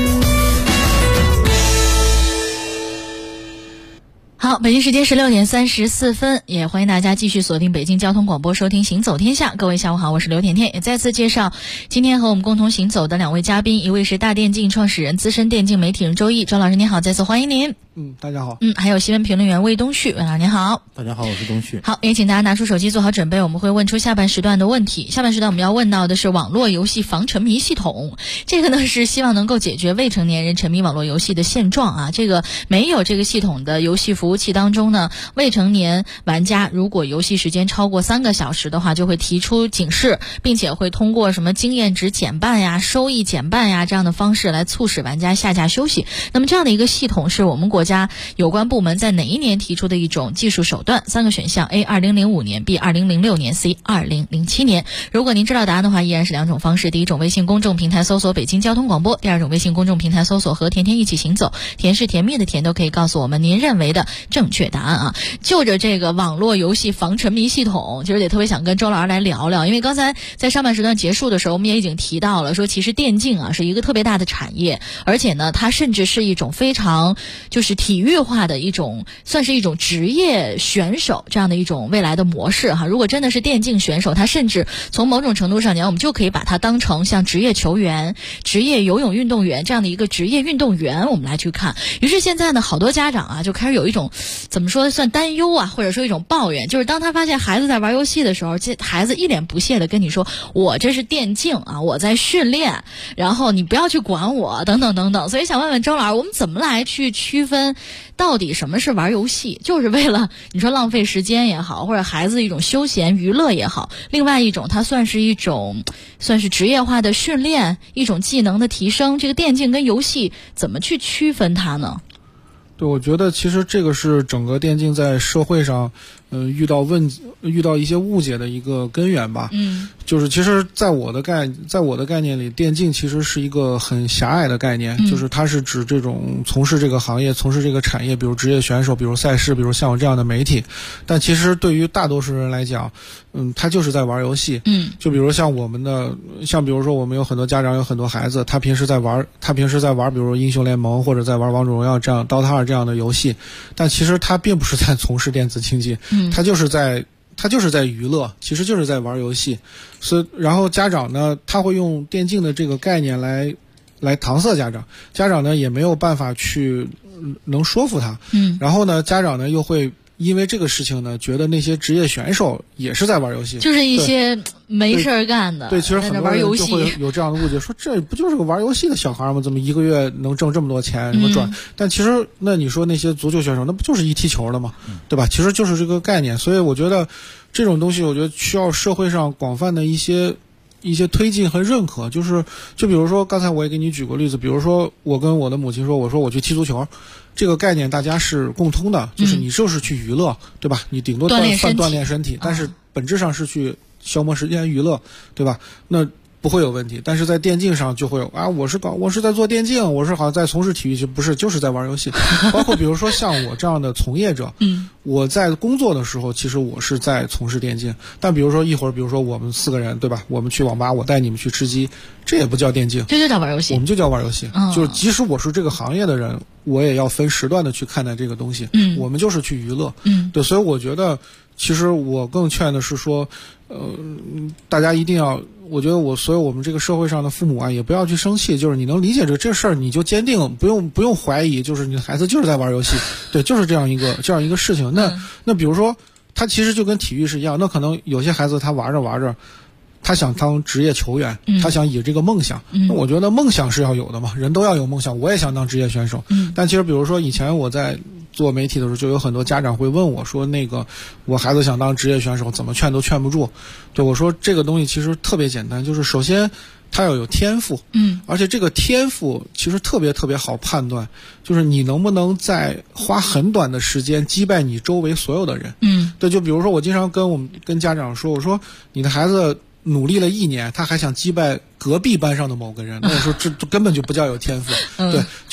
好，北京时间16点34分，也欢迎大家继续锁定北京交通广播收听行走天下。各位下午好，我是刘甜甜，也再次介绍今天和我们共同行走的两位嘉宾，一位是大电竞创始人、资深电竞媒体人周毅，周老师您好，再次欢迎您。 大家好。 还有新闻评论员魏东旭，魏老师您好。 大家好，我是东旭。 好，也请大家拿出手机做好准备，我们会问出下半时段的问题。下半时段我们要问到的是网络游戏防沉迷系统，这个呢是希望能够解决未成年人沉迷网络游戏的现状啊。这个没有这个系统的游戏服务器当中呢，未成年玩家如果游戏时间超过3个小时的话，就会提出警示，并且会通过什么经验值减半呀、收益减半呀这样的方式来促使玩家下架休息。那么这样的一个系统是我们国家有关部门在哪一年提出的一种技术手段？3个选项 A 2005年 B 2006年 C 2007年。如果您知道答案的话，依然是2种方式。第一种微信公众平台搜索北京交通广播，第二种微信公众平台搜索和甜甜一起行走，甜是甜蜜的甜，都可以告诉我们您认为的正确答案啊。就着这个网络游戏防沉迷系统，其实也特别想跟周老师来聊聊，因为刚才在上半时段结束的时候，我们也已经提到了，说其实电竞啊是一个特别大的产业，而且呢它甚至是一种非常就是体育化的一种，算是一种职业选手这样的一种未来的模式哈。如果真的是电竞选手，他甚至从某种程度上讲，我们就可以把它当成像职业球员、职业游泳运动员这样的一个职业运动员，我们来去看。于是现在呢，好多家长啊就开始有一种怎么说算担忧啊，或者说一种抱怨，就是当他发现孩子在玩游戏的时候，这孩子一脸不屑的跟你说，我这是电竞啊，我在训练，然后你不要去管我等等等等。所以想问问周老师，我们怎么来去区分到底什么是玩游戏，就是为了你说浪费时间也好，或者孩子的一种休闲娱乐也好，另外一种它算是一种算是职业化的训练，一种技能的提升，这个电竞跟游戏怎么去区分它呢？ 对，我觉得其实这个是整个电竞在社会上遇到一些误解的一个根源吧。就是其实在我的概念里，电竞其实是一个很狭隘的概念，就是它是指这种从事这个行业、从事这个产业，比如职业选手，比如赛事，比如像我这样的媒体。但其实对于大多数人来讲，他就是在玩游戏。就比如像比如说我们有很多家长有很多孩子，他平时在玩比如英雄联盟或者在玩王者荣耀这样 DOTA 2这样的游戏，但其实他并不是在从事电子竞技，他就是在娱乐，其实就是在玩游戏。所以然后家长呢，他会用电竞的这个概念来搪塞家长呢也没有办法去能说服他。然后呢家长呢又会因为这个事情呢，觉得那些职业选手也是在玩游戏， 就是一些没事儿干的。 对，其实很多人就会有这样的误解，说这不就是个玩游戏的小孩吗？怎么一个月能挣这么多钱，什么赚？但其实那你说那些足球选手，那不就是一踢球的吗？对吧？其实就是这个概念。所以我觉得这种东西，我觉得需要社会上广泛的一些推进和认可。就比如说刚才我也给你举过例子，比如说我跟我的母亲说，我说我去踢足球，这个概念大家是共通的，就是你就是去娱乐，对吧？你顶多锻炼身体，但是本质上是去消磨时间娱乐，对吧？那不会有问题。但是在电竞上就会有啊，我是在做电竞，我是好像在从事体育，就不是，就是在玩游戏。包括比如说像我这样的从业者，我在工作的时候，其实我是在从事电竞。但比如说一会儿，比如说我们4个人，对吧？我们去网吧，我带你们去吃鸡，这也不叫电竞， 这就叫玩游戏。 我们就叫玩游戏。就是即使我是这个行业的人，我也要分时段的去看待这个东西。我们就是去娱乐。对，所以我觉得其实我更劝的是说，大家一定要，我觉得我们这个社会上的父母啊，也不要去生气，就是你能理解这事儿，你就坚定，不用怀疑，就是你的孩子就是在玩游戏，对，就是这样一个事情。那比如说，他其实就跟体育是一样，那可能有些孩子他玩着，他想当职业球员，他想以这个梦想，那我觉得梦想是要有的嘛，人都要有梦想，我也想当职业选手。但其实比如说以前我在做媒体的时候，就有很多家长会问我说，我孩子想当职业选手，怎么劝都劝不住。对，我说这个东西其实特别简单，就是首先他要有天赋，而且这个天赋其实特别特别好判断，就是你能不能在花很短的时间击败你周围所有的人。对，就比如说我经常跟家长说，我说你的孩子努力了1年，他还想击败隔壁班上的某个人，那我说这根本就不叫有天赋。对，就是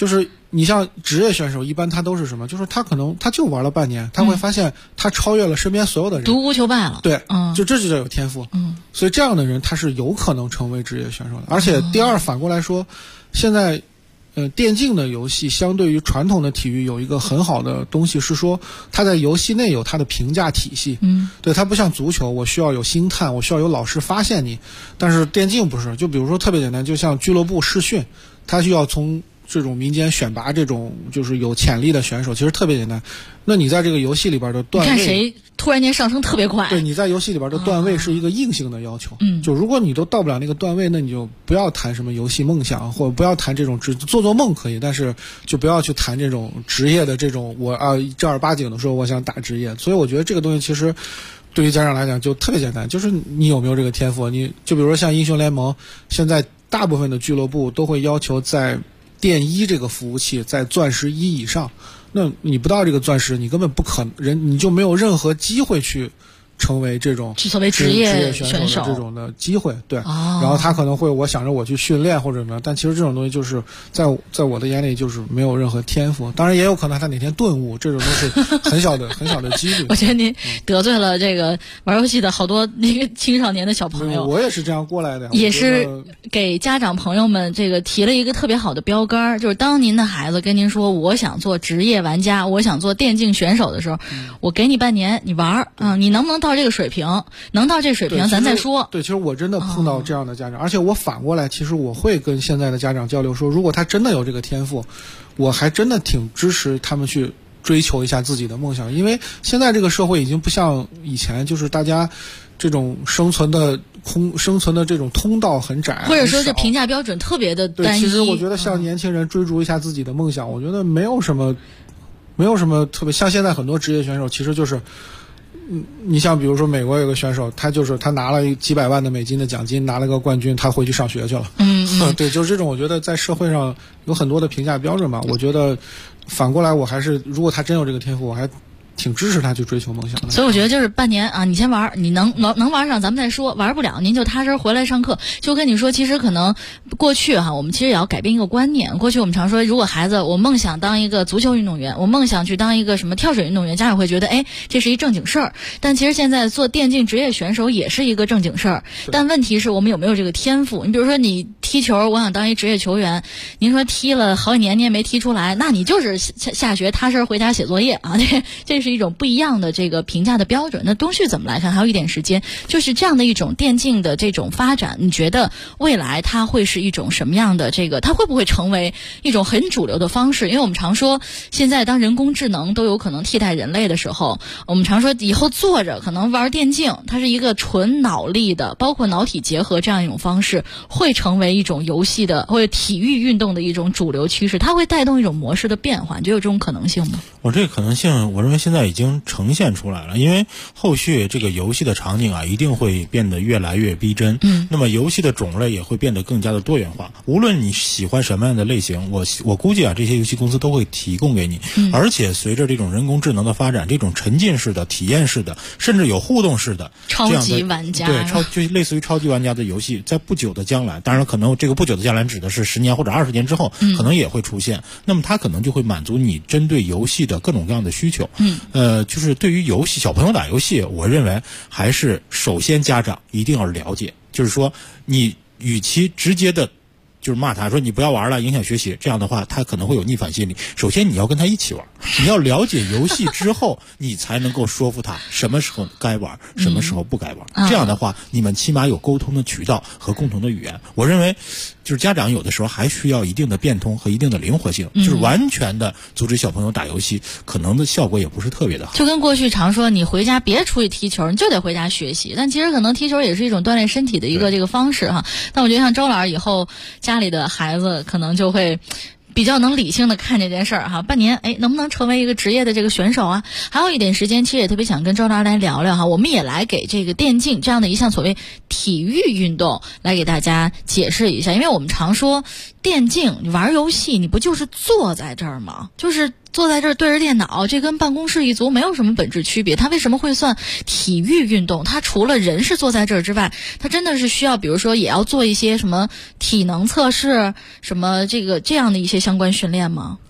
你像职业选手，一般他都是什么？就是他可能他就玩了半年，他会发现他超越了身边所有的人， 独孤求败了。 对，就这就叫有天赋。所以这样的人他是有可能成为职业选手的。而且第二，反过来说，现在电竞的游戏相对于传统的体育有一个很好的东西是说，它在游戏内有它的评价体系。对，它不像足球，我需要有星探，我需要有老师发现你。但是电竞不是，就比如说特别简单，就像俱乐部试训，它需要从这种民间选拔这种就是有潜力的选手，其实特别简单。那你在这个游戏里边的段位， 你看谁突然间上升特别快？ 对，你在游戏里边的段位是一个硬性的要求。就如果你都到不了那个段位，那你就不要谈什么游戏梦想，或者不要谈这种做梦可以，但是就不要去谈这种职业的这种我正儿八经的说我想打职业。所以我觉得这个东西其实对于家长来讲就特别简单，就是你有没有这个天赋。你就比如说像英雄联盟，现在大部分的俱乐部都会要求在电1这个服务器在钻石1以上，那你不到这个钻石，你根本不可能，你就没有任何机会去成为这种所谓职业选手的这种的机会。对，然后他可能会我想着我去训练或者什么，但其实这种东西就是在我的眼里就是没有任何天赋。当然也有可能他哪天顿悟，这种都是很小的几率。 我觉得您得罪了这个玩游戏的好多那个青少年的小朋友。 我也是这样过来的， 也是给家长朋友们这个提了一个特别好的标杆，就是当您的孩子跟您说我想做职业玩家，我想做电竞选手的时候，我给你半年你玩你能不能到这个水平，能到这水平咱再说。 对，其实我真的碰到这样的家长，而且我反过来，其实我会跟现在的家长交流说，如果他真的有这个天赋，我还真的挺支持他们去追求一下自己的梦想。因为现在这个社会已经不像以前，就是大家这种生存的这种通道很窄， 或者说这评价标准特别的单一。 对，其实我觉得像年轻人追逐一下自己的梦想，我觉得没有什么特别。像现在很多职业选手其实就是你像比如说美国有个选手，他拿了几百万的美金的奖金，拿了个冠军，他回去上学去了。对，就是这种，我觉得在社会上有很多的评价标准吧。我觉得反过来，我还是如果他真有这个天赋，我还挺支持他去追求梦想的。 所以我觉得就是半年你先玩，你能玩上咱们再说，玩不了您就踏实回来上课。就跟你说，其实可能过去我们其实也要改变一个观念。过去我们常说，如果孩子我梦想当一个足球运动员，我梦想去当一个什么跳水运动员，家长会觉得这是一正经事儿。但其实现在做电竞职业选手也是一个正经事儿。但问题是我们有没有这个天赋？你比如说你踢球，我想当一职业球员，您说踢了好几年你也没踢出来，那你就是下学踏实回家写作业这是一种不一样的这个评价的标准。那东旭怎么来看？还有一点时间，就是这样的一种电竞的这种发展，你觉得未来它会是一种什么样的它会不会成为一种很主流的方式？因为我们常说现在当人工智能都有可能替代人类的时候，我们常说以后坐着可能玩电竞，它是一个纯脑力的，包括脑体结合这样一种方式，会成为一种游戏的或者体育运动的一种主流趋势，它会带动一种模式的变化。你觉得有这种可能性吗？ 我这个可能性，我认为现在已经呈现出来了，因为后续这个游戏的场景一定会变得越来越逼真。那么游戏的种类也会变得更加的多元化。无论你喜欢什么样的类型，我估计这些游戏公司都会提供给你。而且随着这种人工智能的发展，这种沉浸式的、体验式的，甚至有互动式的超级玩家， 对，就类似于超级玩家的游戏，在不久的将来，当然可能这个不久的将来指的是10年或者20年之后，可能也会出现。那么它可能就会满足你针对游戏的各种各样的需求。就是对于游戏，小朋友打游戏，我认为还是首先家长一定要了解，就是说你与其直接的就是骂他说你不要玩了，影响学习，这样的话他可能会有逆反心理。首先你要跟他一起玩，你要了解游戏之后你才能够说服他什么时候该玩，什么时候不该玩。这样的话你们起码有沟通的渠道和共同的语言。我认为就是家长有的时候还需要一定的变通和一定的灵活性，就是完全的阻止小朋友打游戏，可能的效果也不是特别的好。 就跟过去常说你回家别出去踢球，你就得回家学习，但其实可能踢球也是一种锻炼身体的一个这个方式但我觉得像周老师以后家里的孩子可能就会比较能理性的看这件事儿半年能不能成为一个职业的这个选手啊？还有一点时间，其实也特别想跟周老师来聊聊我们也来给这个电竞这样的一项所谓体育运动来给大家解释一下。因为我们常说电竞你玩游戏你不就是坐在这儿吗？就是坐在这儿对着电脑，这跟办公室一族没有什么本质区别。它为什么会算体育运动？它除了人是坐在这儿之外，它真的是需要比如说也要做一些什么体能测试，什么这样的一些相关训练吗？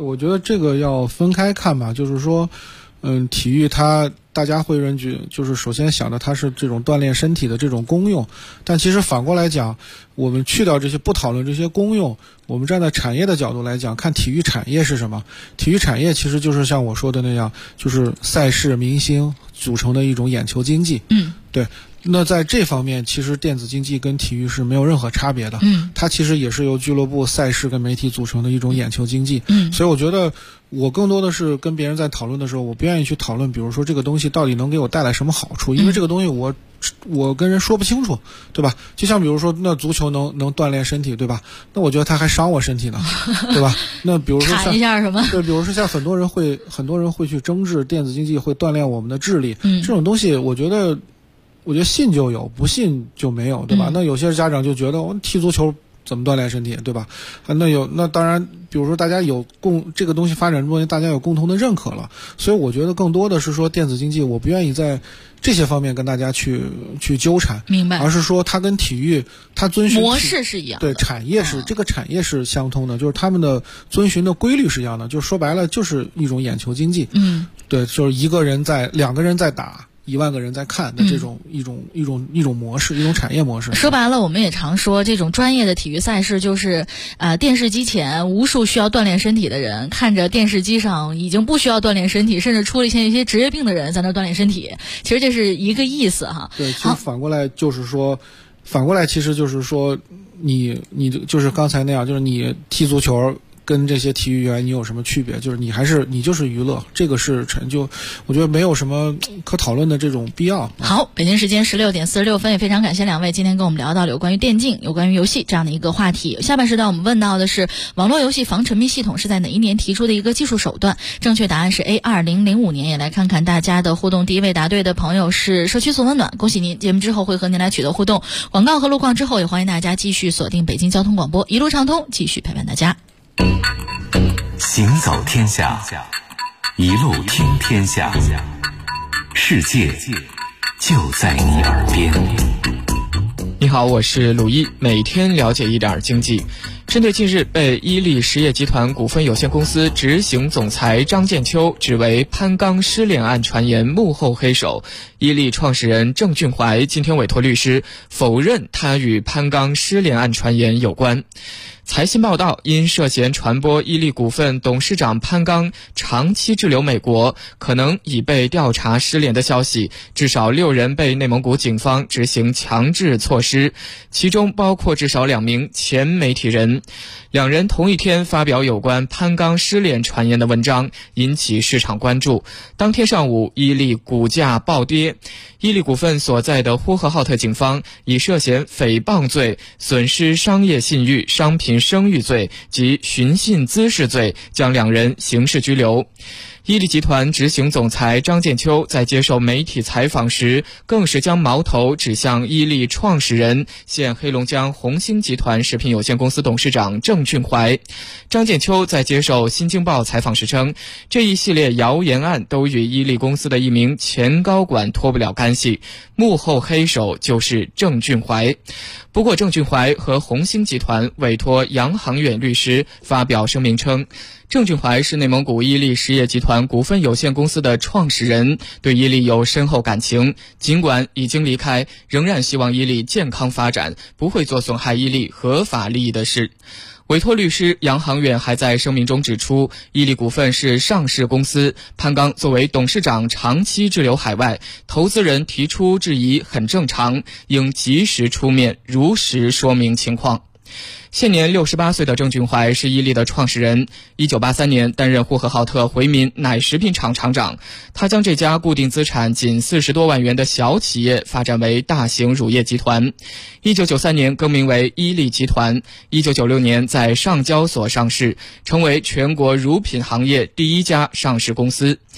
我觉得这个要分开看吧，就是说，体育大家会认为就是首先想的它是这种锻炼身体的这种功用，但其实反过来讲，我们去掉这些不讨论这些功用，我们站在产业的角度来讲，看体育产业是什么？体育产业其实就是像我说的那样，就是赛事明星组成的一种眼球经济。对。那在这方面，其实电子竞技跟体育是没有任何差别的。它其实也是由俱乐部、赛事跟媒体组成的一种眼球经济。所以我觉得我更多的是跟别人在讨论的时候，我不愿意去讨论，比如说这个东西到底能给我带来什么好处，因为这个东西我跟人说不清楚，对吧？就像比如说，那足球能锻炼身体，对吧？那我觉得它还伤我身体呢，对吧？那比如说谈一下什么？ 对，比如说像很多人会去争执电子竞技会锻炼我们的智力，这种东西，我觉得信就有，不信就没有，对吧？那有些家长就觉得我踢足球怎么锻炼身体，对吧？那当然，比如说大家这个东西发展中，大家有共同的认可了，所以我觉得更多的是说电子竞技，我不愿意在这些方面跟大家去纠缠， 明白？ 而是说它跟体育它遵循模式是一样的， 对，这个产业是相通的，就是他们的遵循的规律是一样的，就是说白了就是一种眼球经济，对，就是两个人在打。1万个人在看的这种一种模式，一种产业模式。 说白了，我们也常说，这种专业的体育赛事就是电视机前无数需要锻炼身体的人，看着电视机上已经不需要锻炼身体，甚至出了一些职业病的人在那锻炼身体。其实这是一个意思哈。 对，其实反过来其实就是说，你就是刚才那样，就是你踢足球。跟这些体育员你有什么区别？就是你就是娱乐，这个是成就，我觉得没有什么可讨论的这种必要。 好，北京时间16点46分，也非常感谢两位今天跟我们聊到有关于电竞、有关于游戏这样的一个话题。下半时段我们问到的是网络游戏防沉迷系统是在哪一年提出的一个技术手段？正确答案是 A，2005年。也来看看大家的互动。第一位答对的朋友是社区送温暖，恭喜您！节目之后会和您来取得互动。广告和路况之后，也欢迎大家继续锁定北京交通广播，一路畅通，继续陪伴大家。 行走天下，一路听天下，世界就在你耳边。 你好，我是鲁一，每天了解一点经济。针对近日被伊利实业集团股份有限公司执行总裁张建秋指为潘刚失联案传言幕后黑手，伊利创始人郑俊怀今天委托律师否认他与潘刚失联案传言有关。财新报道，因涉嫌传播伊利股份董事长潘刚长期滞留美国，可能已被调查失联的消息，至少6人被内蒙古警方执行强制措施，其中包括至少2名前媒体人。2人同一天发表有关潘刚失联传言的文章，引起市场关注。当天上午，伊利股价暴跌。伊利股份所在的呼和浩特警方以涉嫌诽谤罪、损失商业信誉、商品声誉罪及寻衅滋事罪将2人刑事拘留。伊利集团执行总裁张建秋在接受媒体采访时，更是将矛头指向伊利创始人、现黑龙江红星集团食品有限公司董事长郑俊怀。张建秋在接受新京报采访时称，这一系列谣言案都与伊利公司的一名前高管脱不了干系，幕后黑手就是郑俊怀。不过郑俊怀和红星集团委托杨航远律师发表声明称，郑俊怀是内蒙古伊利实业集团股份有限公司的创始人，对伊利有深厚感情，尽管已经离开，仍然希望伊利健康发展，不会做损害伊利合法利益的事。委托律师杨航远还在声明中指出，伊利股份是上市公司，潘刚作为董事长长期滞留海外，投资人提出质疑很正常，应及时出面如实说明情况。现年68岁的郑俊怀是伊利的创始人，1983年担任呼和浩特回民奶食品厂厂长。他将这家固定资产仅40多万元的小企业发展为大型乳业集团。1993年更名为伊利集团，1996年在上交所上市，成为全国乳品行业第1家上市公司。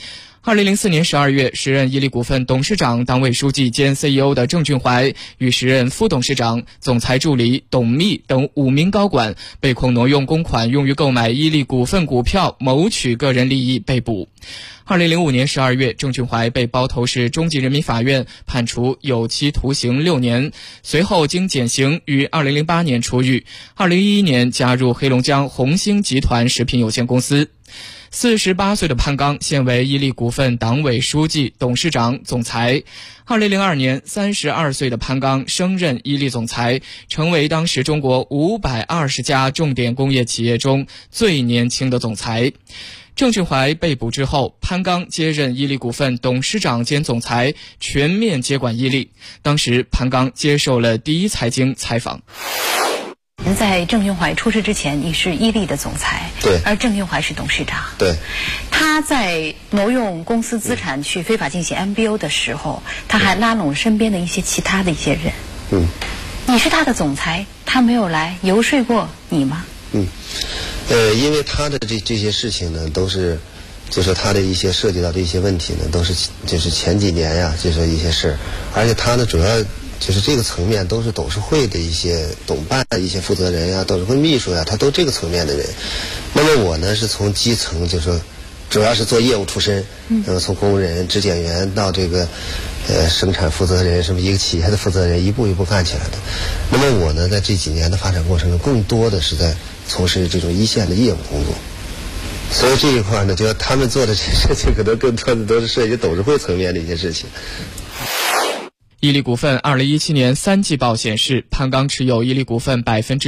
2004年12月，时任伊利股份董事长、党委书记兼 CEO 的郑俊怀与时任副董事长、总裁助理董秘等5名高管被控挪用公款用于购买伊利股份股票，谋取个人利益被捕。2005年12月，郑俊怀被包头市中级人民法院判处有期徒刑6年，随后经减刑，于2008年出狱。2011年加入黑龙江红星集团食品有限公司。48岁的潘刚现为伊利股份党委书记、董事长、总裁。2002年，32岁的潘刚升任伊利总裁，成为当时中国520家重点工业企业中最年轻的总裁。郑俊怀被捕之后，潘刚接任伊利股份董事长兼总裁，全面接管伊利。当时潘刚接受了第一财经采访。 您在郑俊怀出事之前，你是伊利的总裁， 对， 而郑俊怀是董事长， 对。 他在挪用公司资产去非法进行 MBO 的时候，他还拉拢身边的一些其他的一些人。你是他的总裁，他没有来游说过你吗？ 因为他的这些事情呢，都是，就是他的一些涉及到的一些问题呢，都是就是前几年呀，就是一些事，而且他呢主要。就是这个层面都是董事会的一些董办的一些负责人呀，董事会秘书呀，他都这个层面的人。那么我呢是从基层，就是说主要是做业务出身，从公务人、质检员到这个生产负责人，什么一个企业的负责人，一步一步干起来的。那么我呢在这几年的发展过程中，更多的是在从事这种一线的业务工作。所以这一块呢，就他们做的这些事情，可能更多的都是涉及董事会层面的一些事情。 伊利股份2017年3季报显示，潘刚持有伊利股份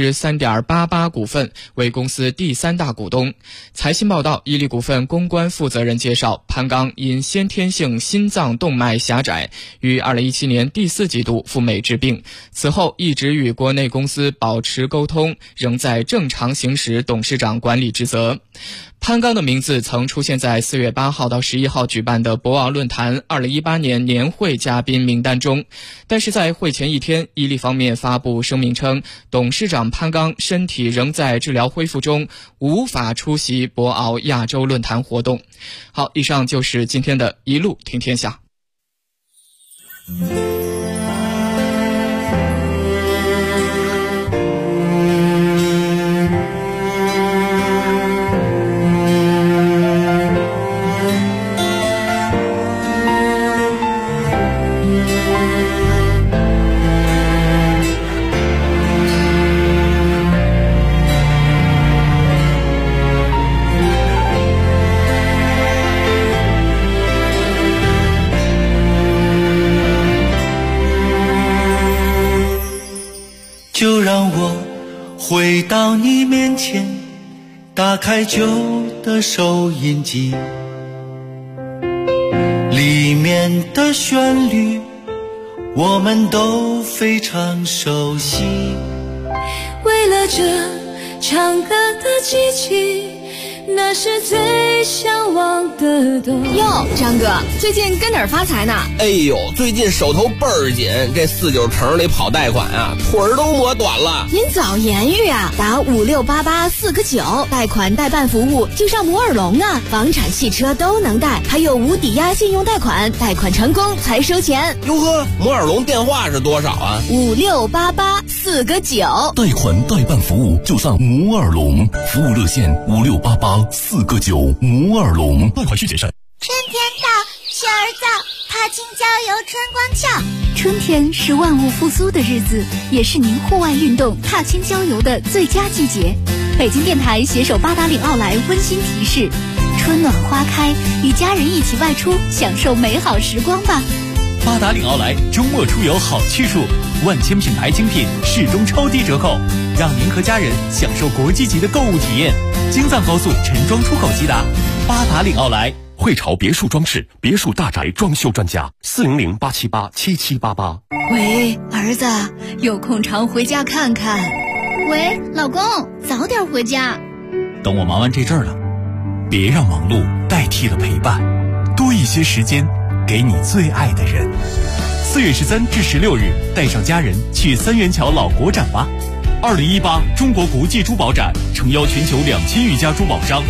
3.88%股份，为公司第3大股东。财新报道，伊利股份公关负责人介绍，潘刚因先天性心脏动脉狭窄，于2017年第4季度赴美治病，此后一直与国内公司保持沟通，仍在正常行使董事长管理职责。潘刚的名字曾出现在4月8号到11号举办的博鳌论坛2018年年会嘉宾名单中，但是在会前一天，伊利方面发布声明称，董事长潘刚身体仍在治疗恢复中，无法出席博鳌亚洲论坛活动。好，以上就是今天的一路听天下。 就让我回到你面前，打开旧的收音机，里面的旋律我们都非常熟悉。 为了这唱歌的机器，那是最向往的东西。 哟，张哥，最近跟哪儿发财呢？ 哎呦，最近手头倍儿紧，这49城里跑贷款啊，腿儿都磨短了。 您早言语啊，打5688-4个9，贷款代办服务就上摩尔龙啊，房产、汽车都能贷，还有无抵押信用贷款，贷款成功才收钱。 哟呵，摩尔龙电话是多少啊 ？5688-4个9， 贷款代办服务就上摩尔龙，服务热线5688-4个9，摩尔龙，贷款需谨慎。 春天到，雪儿早，踏青郊游春光俏。 春天是万物复苏的日子，也是您户外运动、踏青郊游的最佳季节。北京电台携手八达岭奥莱温馨提示：春暖花开，与家人一起外出，享受美好时光吧。 八达岭奥莱周末出游好去处，万千品牌精品始终超低折扣，让您和家人享受国际级的购物体验。京藏高速陈庄出口即达，八达岭奥莱。 汇潮别墅装饰，别墅大宅装修专家，400-878-7788。 喂，儿子，有空常回家看看。 喂，老公，早点回家。 等我忙完这阵儿了，别让忙碌代替了陪伴，多一些时间给你最爱的人。4月13至16日，带上家人去三元桥老国展吧。2018中国国际珠宝展诚邀全球2000余家珠宝商，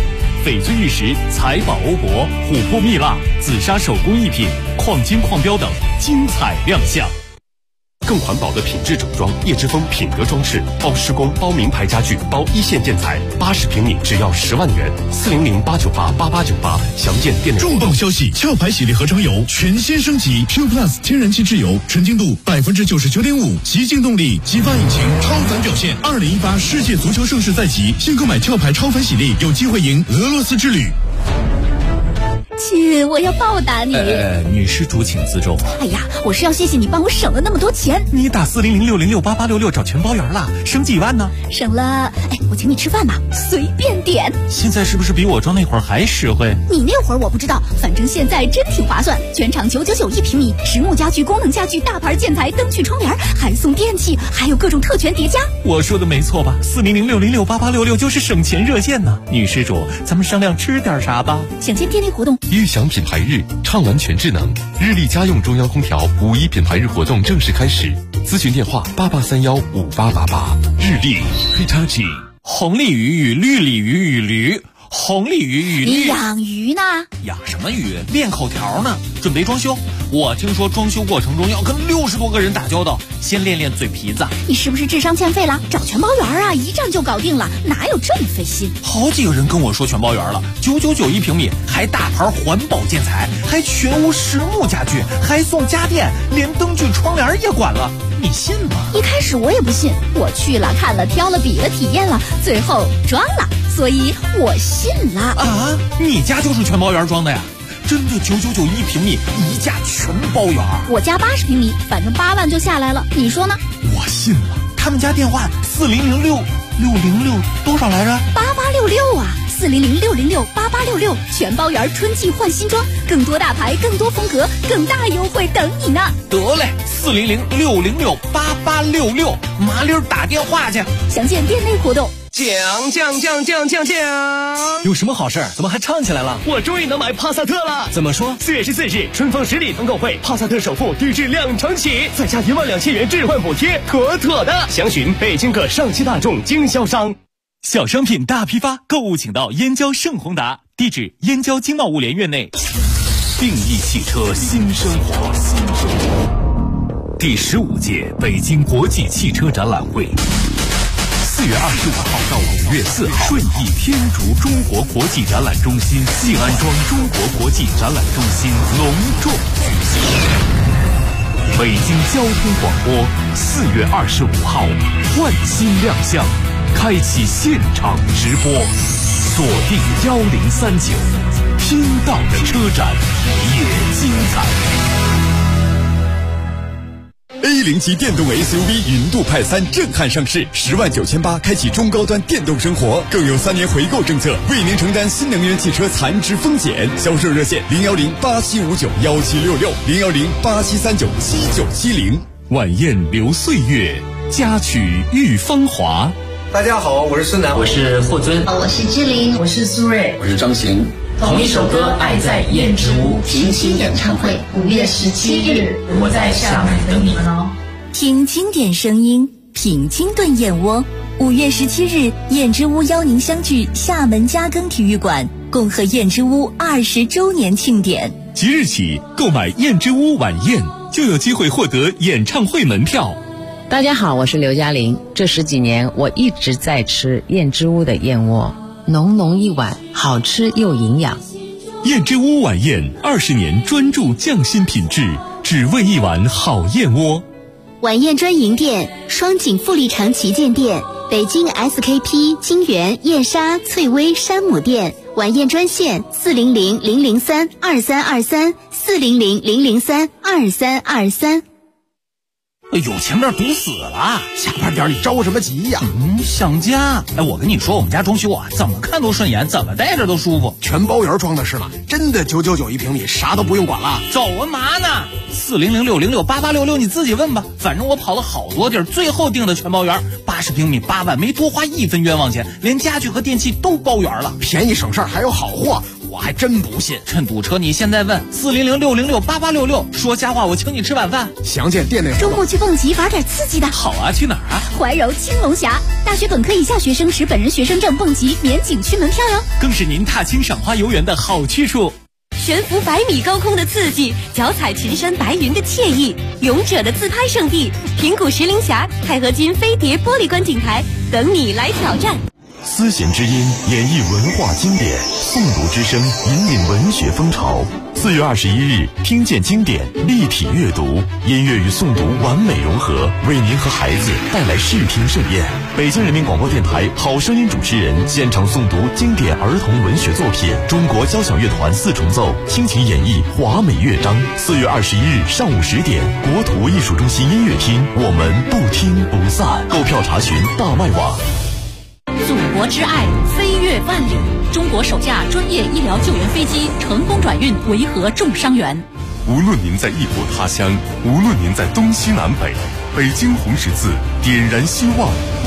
翡翠玉石、财宝欧泊、琥珀蜜蜡、紫砂手工艺品、矿金矿标等精彩亮相。 更环保的品质整装，叶之峰品格装饰，包施工、包名牌家具、包一线建材，80平米只要10万元，400-898-8898，详见店内。 重磅消息！壳牌洗涤合成油全新升级 ，Pure Plus 天然气质油，纯净度99.5%，极净动力，激发引擎，超凡表现。2018世界足球盛世在即，现购买壳牌超凡洗涤，有机会赢俄罗斯之旅。 亲，我要报答你。 女施主请自重。 哎呀，我是要谢谢你帮我省了那么多钱。 你打400-606-8866找全包圆了，省几万呢？ 省了，我请你吃饭吧，随便点。 现在是不是比我装那会儿还实惠？ 你那会儿我不知道，反正现在真挺划算。全场999一平米，实木家具、功能家具、大牌建材、灯具、窗帘，还送电器，还有各种特权叠加。 我说的没错吧？400-606-8866就是省钱热线呢。女施主，咱们商量吃点啥吧？ 想见店内活动。 悦享品牌日，畅玩全智能，日立家用中央空调5·1品牌日活动正式开始，咨询电话88315888。日立 Hitachi。 红鲤鱼与绿鲤鱼与驴，红鲤鱼与绿。 你养鱼呢？ 养什么鱼？练口条呢。准备装修，我听说装修过程中要跟60多个人打交道，先练练嘴皮子。 你是不是智商欠费了？找全包圆啊，一站就搞定了，哪有这么费心？ 好几个人跟我说全包圆了，999一平米，还大牌环保建材，还全屋实木家具，还送家电，连灯具窗帘也管了，你信吗？ 一开始我也不信，我去了看了挑了比了体验了，最后装了，所以我信了。 啊，你家就是全包圆装的呀？真的999一平米，一价全包圆。 我家80平米，反正8万就下来了，你说呢？ 我信了。他们家电话40066多少来着 ？8866啊，400-606-8866，全包圆春季换新装，更多大牌，更多风格，更大优惠等你呢。 得嘞，400-606-8866，麻溜打电话去。 详见店内活动。 奖！ 有什么好事？怎么还唱起来了？ 我终于能买帕萨特了！ 怎么说 ？4月14日，春风10里团购会，帕萨特首付低至2成起，再加12000元置换补贴，妥妥的！详询北京各上汽大众经销商。 小商品大批发，购物请到燕郊盛宏达，地址燕郊经贸物联院内。 定义汽车新生活，第15届北京国际汽车展览会。4月25号到5月4号，顺义天竺中国国际展览中心静安庄中国国际展览中心隆重举行。北京交通广播4月25号换新亮相，开启现场直播，锁定1039，听到的车展也精彩。 A0级电动 SUV 云度派3震撼上市，10.98万开启中高端电动生活，更有3年回购政策，为您承担新能源汽车残值风险。销售热线010-8759-1766，010-8739-7970。 晚宴留岁月，佳曲遇芳华。 大家好，我是孙楠， 我是霍尊， 我是志玲， 我是苏芮， 我是张行。 同一首歌《爱在燕之屋》 平清演唱会5月17日， 我在厦门等你们哦。 听经典声音，品清炖燕窝。5月17日，燕之屋邀您相聚厦门嘉庚体育馆，共贺燕之屋20周年庆典。 即日起购买燕之屋晚宴，就有机会获得演唱会门票。 大家好，我是刘嘉玲。这10几年，我一直在吃燕之屋的燕窝，浓浓一碗，好吃又营养。 燕之屋晚宴20年专注匠心品质，只为一碗好燕窝。 晚宴专营店：双井富力城旗舰店、北京 SKP 金源燕莎翠微山姆店。晚宴专线400-003-2323，400-003-2323。 哎呦，前面堵死了！下班点你着什么急呀？想家。我跟你说，我们家装修啊，怎么看都顺眼，怎么待着都舒服。 全包圆装的是了，真的999一平米，啥都不用管了。 走啊嘛呢？400-606-8866，你自己问吧。反正我跑了好多地儿，最后定的全包圆，80平米8万，没多花1分冤枉钱，连家具和电器都包圆了， 便宜省事儿还有好货。 我还真不信。 趁堵车，你现在问400-606-8866，说瞎话我请你吃晚饭。 详见店内。 周末去蹦极玩点刺激的。 好啊，去哪儿啊？ 怀柔青龙峡，大学本科以下学生持本人学生证蹦极免景区门票哟。 更是您踏青赏花游园的好去处。 悬浮100米高空的刺激，脚踩群山白云的惬意，勇者的自拍圣地平谷石林峡钛合金飞碟玻璃观景台等你来挑战。 丝弦之音演绎文化经典，诵读之声引领文学风潮。4月21日，听见经典，立体阅读，音乐与诵读完美融合，为您和孩子带来视听盛宴。北京人民广播电台好声音主持人现场诵读经典儿童文学作品，中国交响乐团4重奏倾情演绎华美乐章。4月21日上午10点，国土艺术中心音乐厅，我们不听不散。购票查询大麦网。 祖国之爱，飞越万里。中国首架专业医疗救援飞机成功转运维和重伤员。 无论您在异国他乡，无论您在东西南北，北京红十字点燃希望。